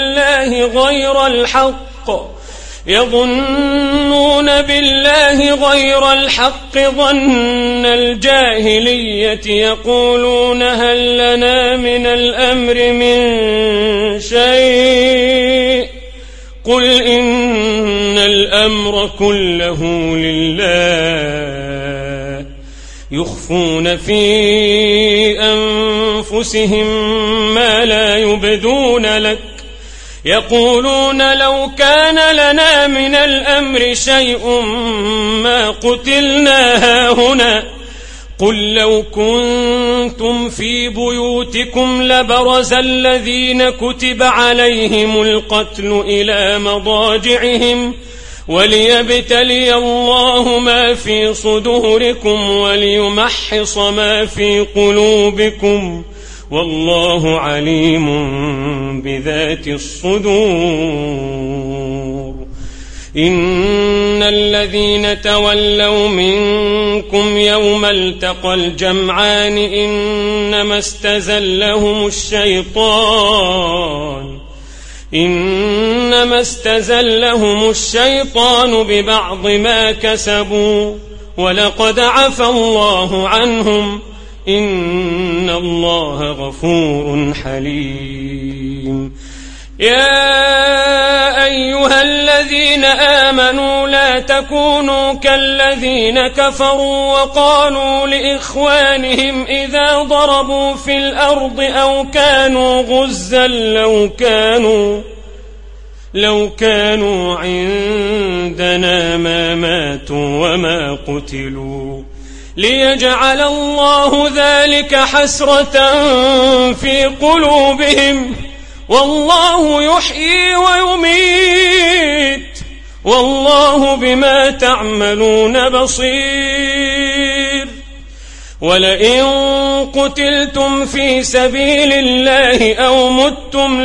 بالله غير الحق ظن الجاهلية يقولون هل لنا من الأمر من شيء قل إن الأمر كله لله يخفون في أنفسهم ما لا يبدون لك يقولون لو كان لنا من الأمر شيء ما قتلنا هاهنا قل لو كنتم في بيوتكم لبرز الذين كتب عليهم القتل إلى مضاجعهم وليبتلي الله ما في صدوركم وليمحص ما في قلوبكم والله عليم بذات الصدور. إن الذين تولوا منكم يوم التقى الجمعان إنما استزلهم الشيطان ببعض ما كسبوا ولقد عفى الله عنهم إن الله غفور حليم. يا أيها الذين آمنوا لا تكونوا كالذين كفروا وقالوا لإخوانهم إذا ضربوا في الأرض أو كانوا غزا لو كانوا عندنا ما ماتوا وما قتلوا ليجعل الله ذلك حسرة في قلوبهم والله يحيي ويميت والله بما تعملون بصير. ولئن قتلتم في سبيل الله أو متم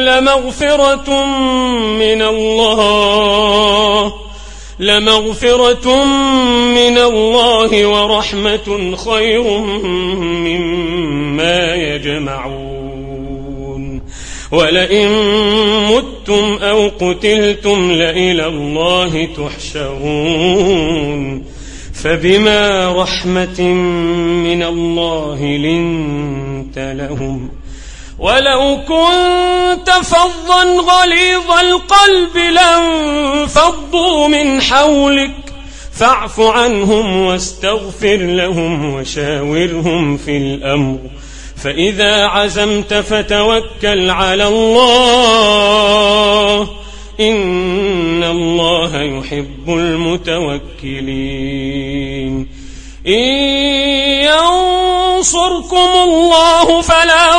لمغفرة من الله ورحمة خير مما يجمعون ولئن متم أو قتلتم لإلى الله تحشرون فبما رحمة من الله لنت لهم ولو كنت فظا غليظ القلب لانفضوا من حولك فاعف عنهم واستغفر لهم وشاورهم في الأمر فإذا عزمت فتوكل على الله إن الله يحب المتوكلين إن ينصركم الله فلا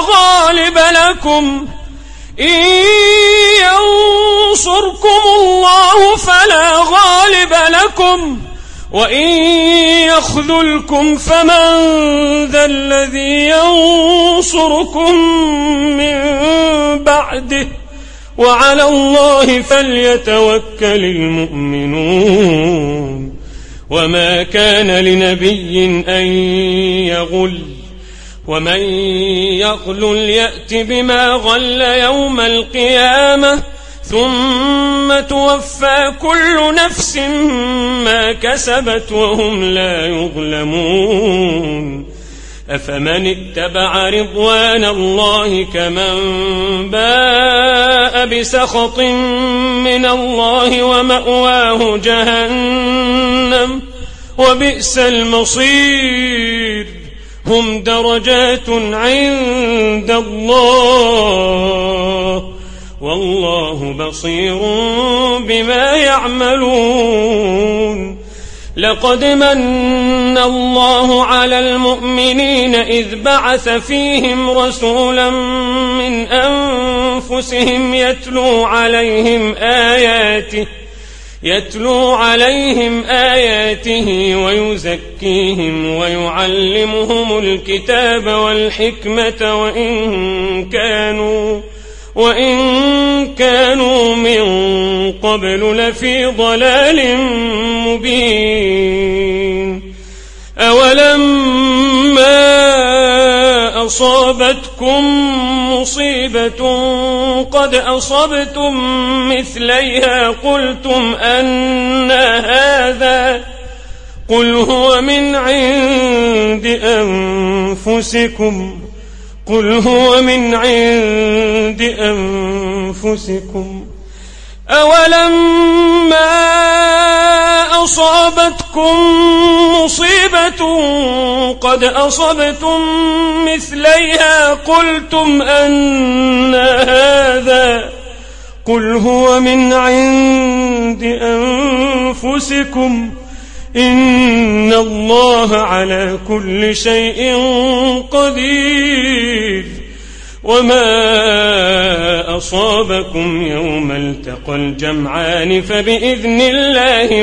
غالب لكم وإن يخذلكم فمن ذا الذي ينصركم من بعده وعلى الله فليتوكل المؤمنون وما كان لنبي أن يغل ومن يغل يأت بما غل يوم القيامة ثم توفى كل نفس ما كسبت وهم لا يظلمون أفمن اتبع رضوان الله كمن باء بسخط من الله ومأواه جهنم وبئس المصير هم درجات عند الله والله بصير بما يعملون لقد من الله على المؤمنين إذ بعث فيهم رسولا من أنفسهم يتلو عليهم آياته ويزكيهم ويعلمهم الكتاب والحكمة وإن كانوا من قبل لفي ضلال مبين أولما أصابتكم مصيبة قد أصبتم مثليها قلتم أن هذا قل هو من عند أنفسكم أولما أصابتكم مصيبة قد أصبتم مثليها قلتم أن هذا قل هو من عند أنفسكم إن الله على كل شيء قدير وما أصابكم يوم التقى الجمعان فبإذن الله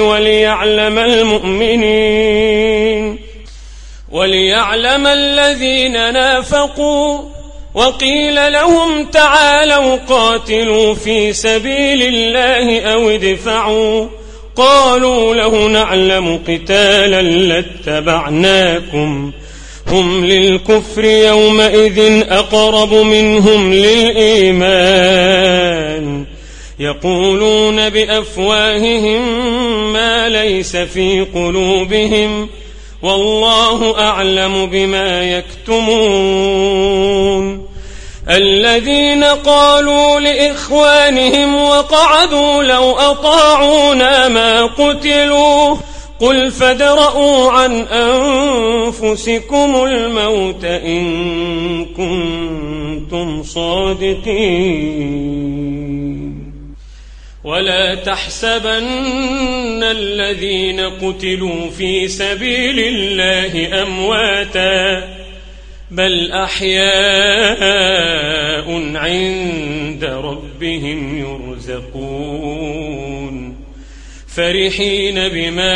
وليعلم الذين نافقوا وقيل لهم تعالوا قاتلوا في سبيل الله أو ادفعوا قالوا لو نعلم قتالا لاتبعناكم هم للكفر يومئذ أقرب منهم للإيمان يقولون بأفواههم ما ليس في قلوبهم والله أعلم بما يكتمون الذين قالوا لإخوانهم وقعدوا لو أطاعونا ما قتلوا قل فادرءوا عن أنفسكم الموت إن كنتم صادقين ولا تحسبن الذين قتلوا في سبيل الله أمواتا بل أحياء عند ربهم يرزقون فرحين بما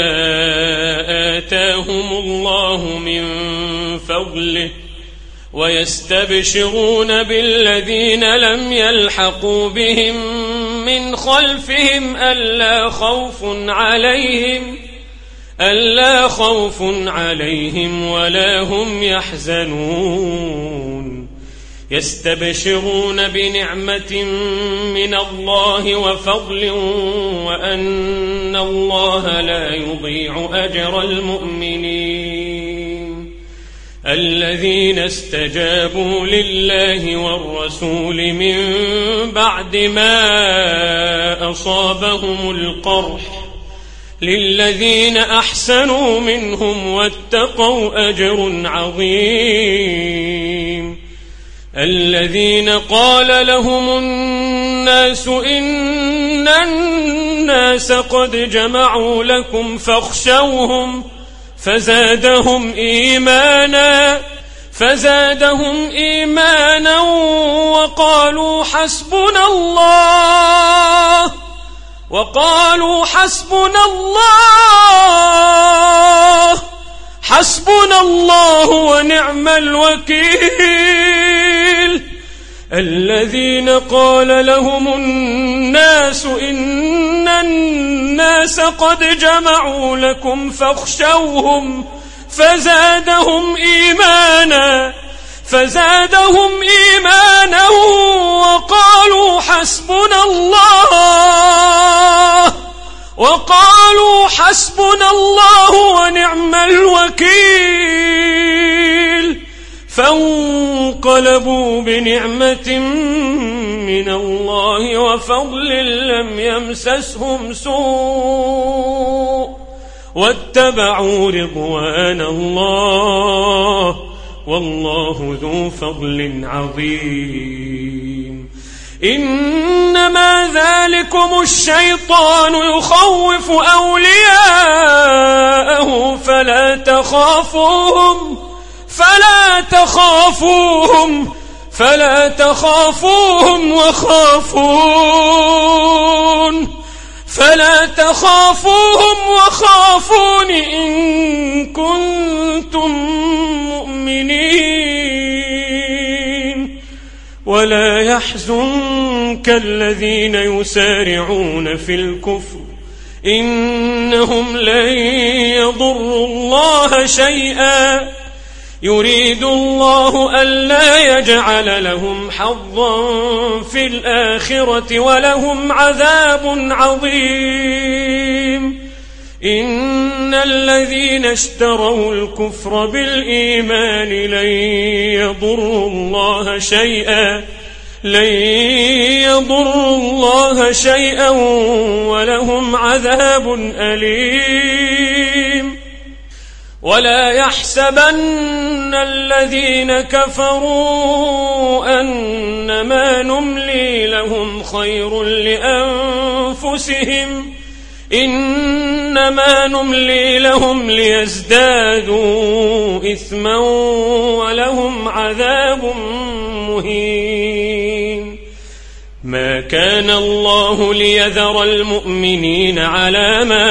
آتاهم الله من فضله ويستبشرون بالذين لم يلحقوا بهم من خلفهم ألا خوف عليهم ولا هم يحزنون يستبشرون بنعمة من الله وفضل وأن الله لا يضيع أجر المؤمنين الذين استجابوا لله والرسول من بعد ما أصابهم القرح للذين أحسنوا منهم واتقوا أجر عظيم الذين قال لهم الناس إن الناس قد جمعوا لكم فاخشوهم فزادهم إيمانا وقالوا حسبنا الله ونعم الوكيل الذين قال لهم الناس إن الناس قد جمعوا لكم فاخشوهم فزادهم إيمانا وقالوا حسبنا الله ونعم الوكيل فانقلبوا بنعمة من الله وفضل لم يمسسهم سوء واتبعوا رضوان الله والله ذو فضل عظيم إنما ذلكم الشيطان يخوف أولياءه فلا تخافوهم وخافون إن كنتم مؤمنين ولا يحزنك الذين يسارعون في الكفر إنهم لن يضروا الله شيئا يريد الله ألا يجعل لهم حظا في الآخرة ولهم عذاب عظيم إن الذين اشتروا الكفر بالإيمان لن يضروا الله شيئا ولهم عذاب أليم ولا يحسبن الذين كفروا أنما نملي لهم خير لأنفسهم إنما نملي لهم ليزدادوا إثما ولهم عذاب مهين ما كان الله ليذر المؤمنين على ما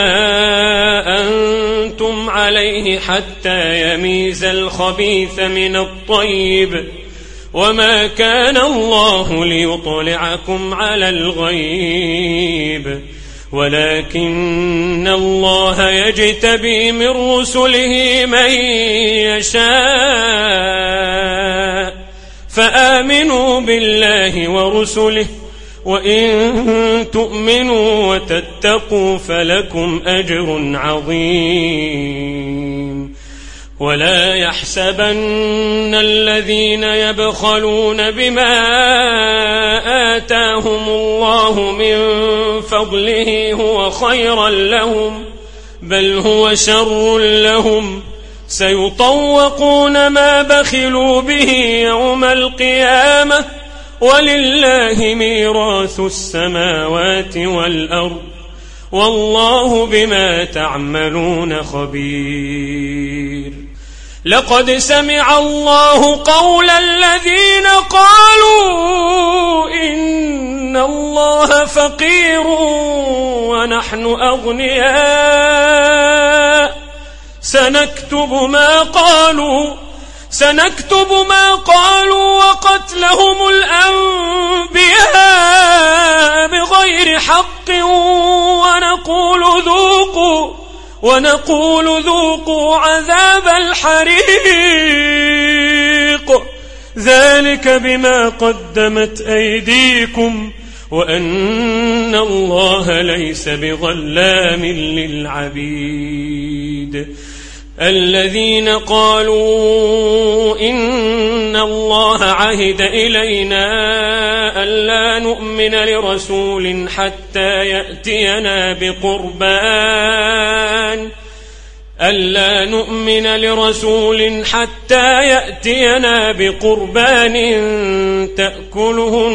أنتم عليه حتى يميز الخبيث من الطيب وما كان الله ليطلعكم على الغيب ولكن الله يجتبي من رسله من يشاء فآمنوا بالله ورسله وإن تؤمنوا وتتقوا فلكم أجر عظيم ولا يحسبن الذين يبخلون بما آتاهم الله من فضله هو خيرا لهم بل هو شر لهم سيطوقون ما بخلوا به يوم القيامة ولله ميراث السماوات والأرض والله بما تعملون خبير لقد سمع الله قول الذين قالوا إن الله فقير ونحن أغنياء سنكتب ما قالوا وقتلهم الأنبياء بغير حق ونقول ذوقوا عذاب الحريق ذلك بما قدمت أيديكم وأن الله ليس بظلام للعبيد. الذين قالوا إن الله عهد إلينا ألا نؤمن لرسول حتى يأتينا بقربان تأكله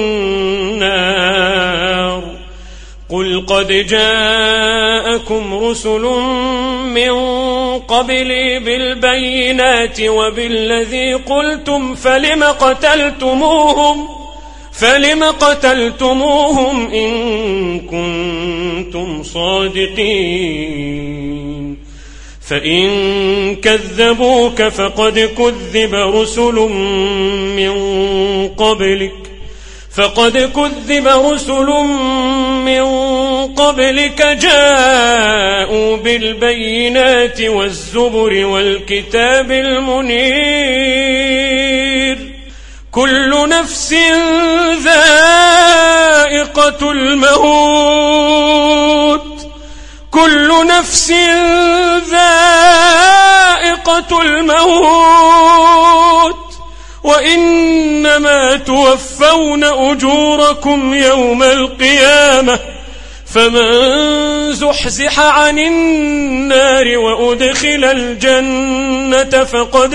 النار قل قد جاءكم رسل من قبلي بالبينات وبالذي قلتم فلم قتلتموهم إن كنتم صادقين فإن كذبوك فقد كذب رسل من قبلك جاءوا بالبينات والزبر والكتاب المنير كل نفس ذائقة الموت وإنما توفون أجوركم يوم القيامة فمن زحزح عن النار وأدخل الجنة فقد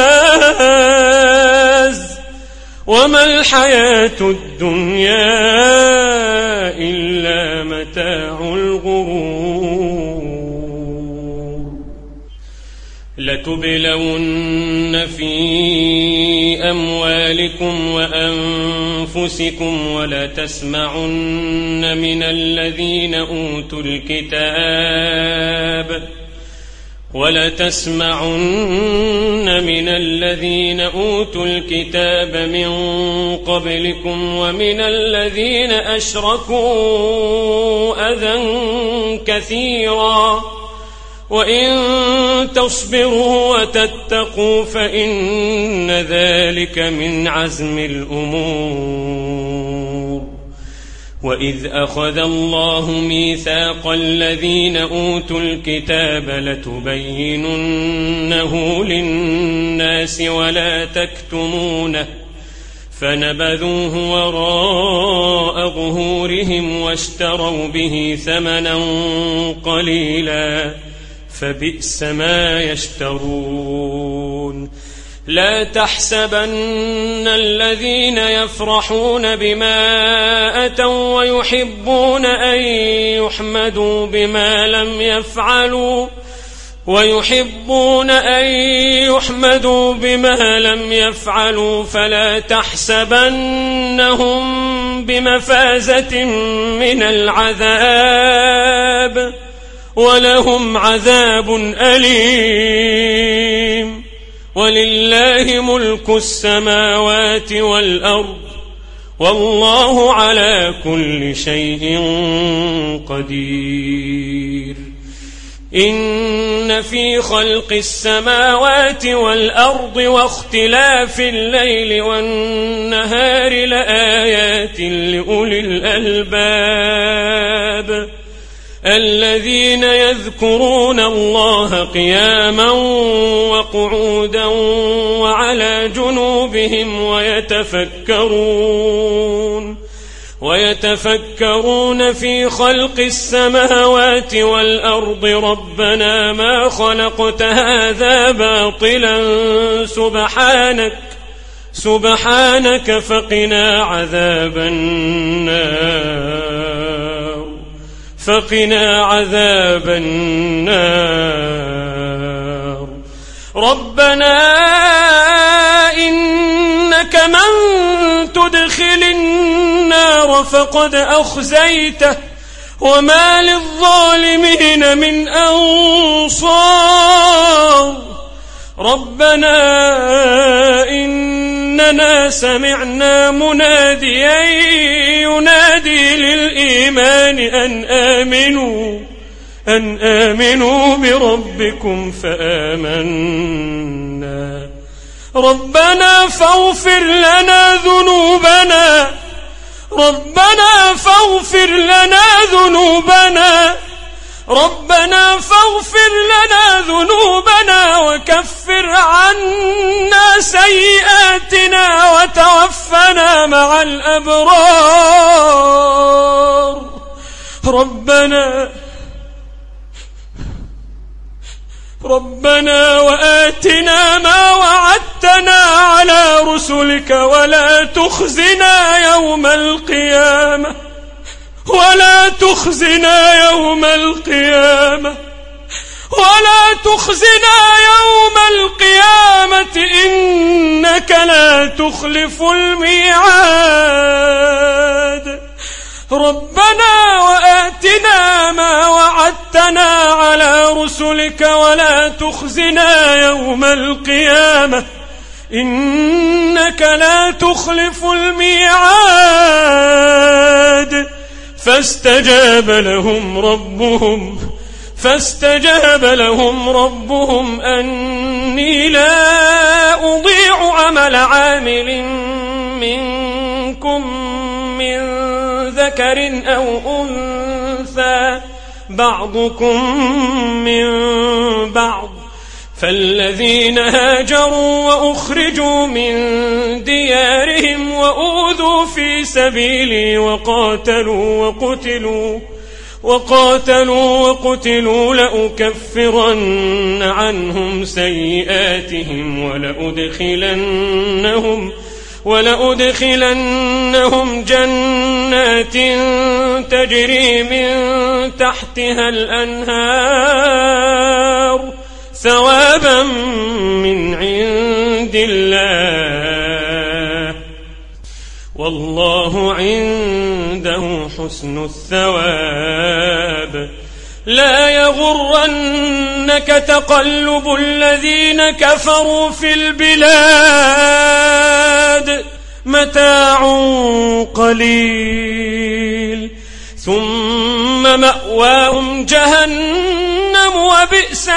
فاز وما الحياة الدنيا إلا متاع الغرور. لتبلون في أموالكم وأنفسكم ولتسمعن من الذين أوتوا الكتاب من قبلكم ومن الذين أشركوا أذى كثيرا وإن تصبروا وتتقوا فإن ذلك من عزم الأمور. وإذ أخذ الله ميثاق الذين أوتوا الكتاب لتبيننه للناس ولا تكتمونه فنبذوه وراء ظهورهم واشتروا به ثمنا قليلا فبئس ما يشترون. لا تحسبن الذين يفرحون بما أتوا ويحبون أن يحمدوا بما لم يفعلوا فلا تحسبنهم بمفازة من العذاب ولهم عذاب أليم. ولله ملك السماوات والأرض والله على كل شيء قدير. إن في خلق السماوات والأرض واختلاف الليل والنهار لآيات لأولي الألباب الذين يذكرون الله قياما وقعودا وعلى جنوبهم ويتفكرون في خلق السماوات والأرض ربنا ما خلقت هذا باطلا سبحانك فقنا عذاب النار. ربنا إنك من تدخل النار فقد أخزيته وما للظالمين من أنصار ربنا إننا سمعنا مناديا ينادي للإيمان أن آمنوا بربكم فآمنا ربنا فاغفر لنا ذنوبنا وكفر عنا سيئاتنا وتوفنا مع الأبرار ربنا وآتنا ما وعدتنا على رسلك ولا تخزنا يوم القيامة إنك لا تخلف الميعاد ربنا وآتنا ما وعدتنا على رسلك ولا تخزنا يوم القيامة إنك لا تخلف الميعاد فاستجاب لهم ربهم أني لا أضيع عمل عامل منكم من ذكر أو أنثى بعضكم من بعض فالذين هاجروا وأخرجوا من ديارهم وأوذوا في سبيلي وقاتلوا وقتلوا لأكفرن عنهم سيئاتهم ولأدخلنهم جنات تجري من تحتها الأنهار ثوابا من عند الله والله عنده حسن الثواب لا يغرنك تقلب الذين كفروا في البلاد متاع قليل ثم مأواهم جهنم وبئس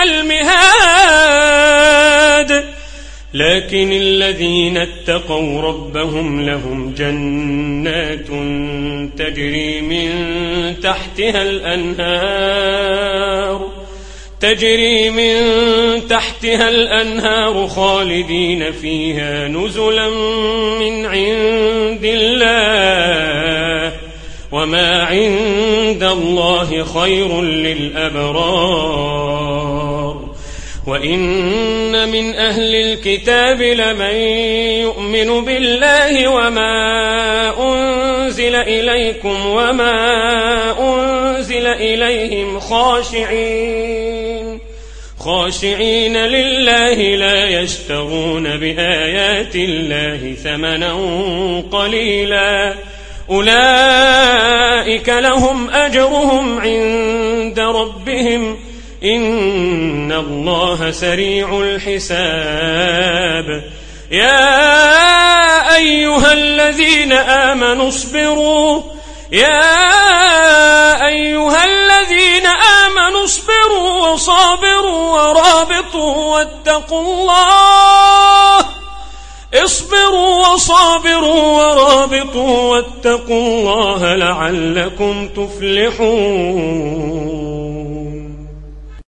المهاد لكن الذين اتقوا ربهم لهم جنات تجري من تحتها الأنهار خالدين فيها نزلا من عند الله وما عند الله خير للأبرار وإن من أهل الكتاب لمن يؤمن بالله وما أنزل إليكم وما أنزل إليهم خاشعين لله لا يشترون بآيات الله ثمنا قليلا أولئك لهم أجرهم عند ربهم إن الله سريع الحساب يا أيها الذين آمنوا اصبروا وصابروا ورابطوا واتقوا الله لعلكم تفلحون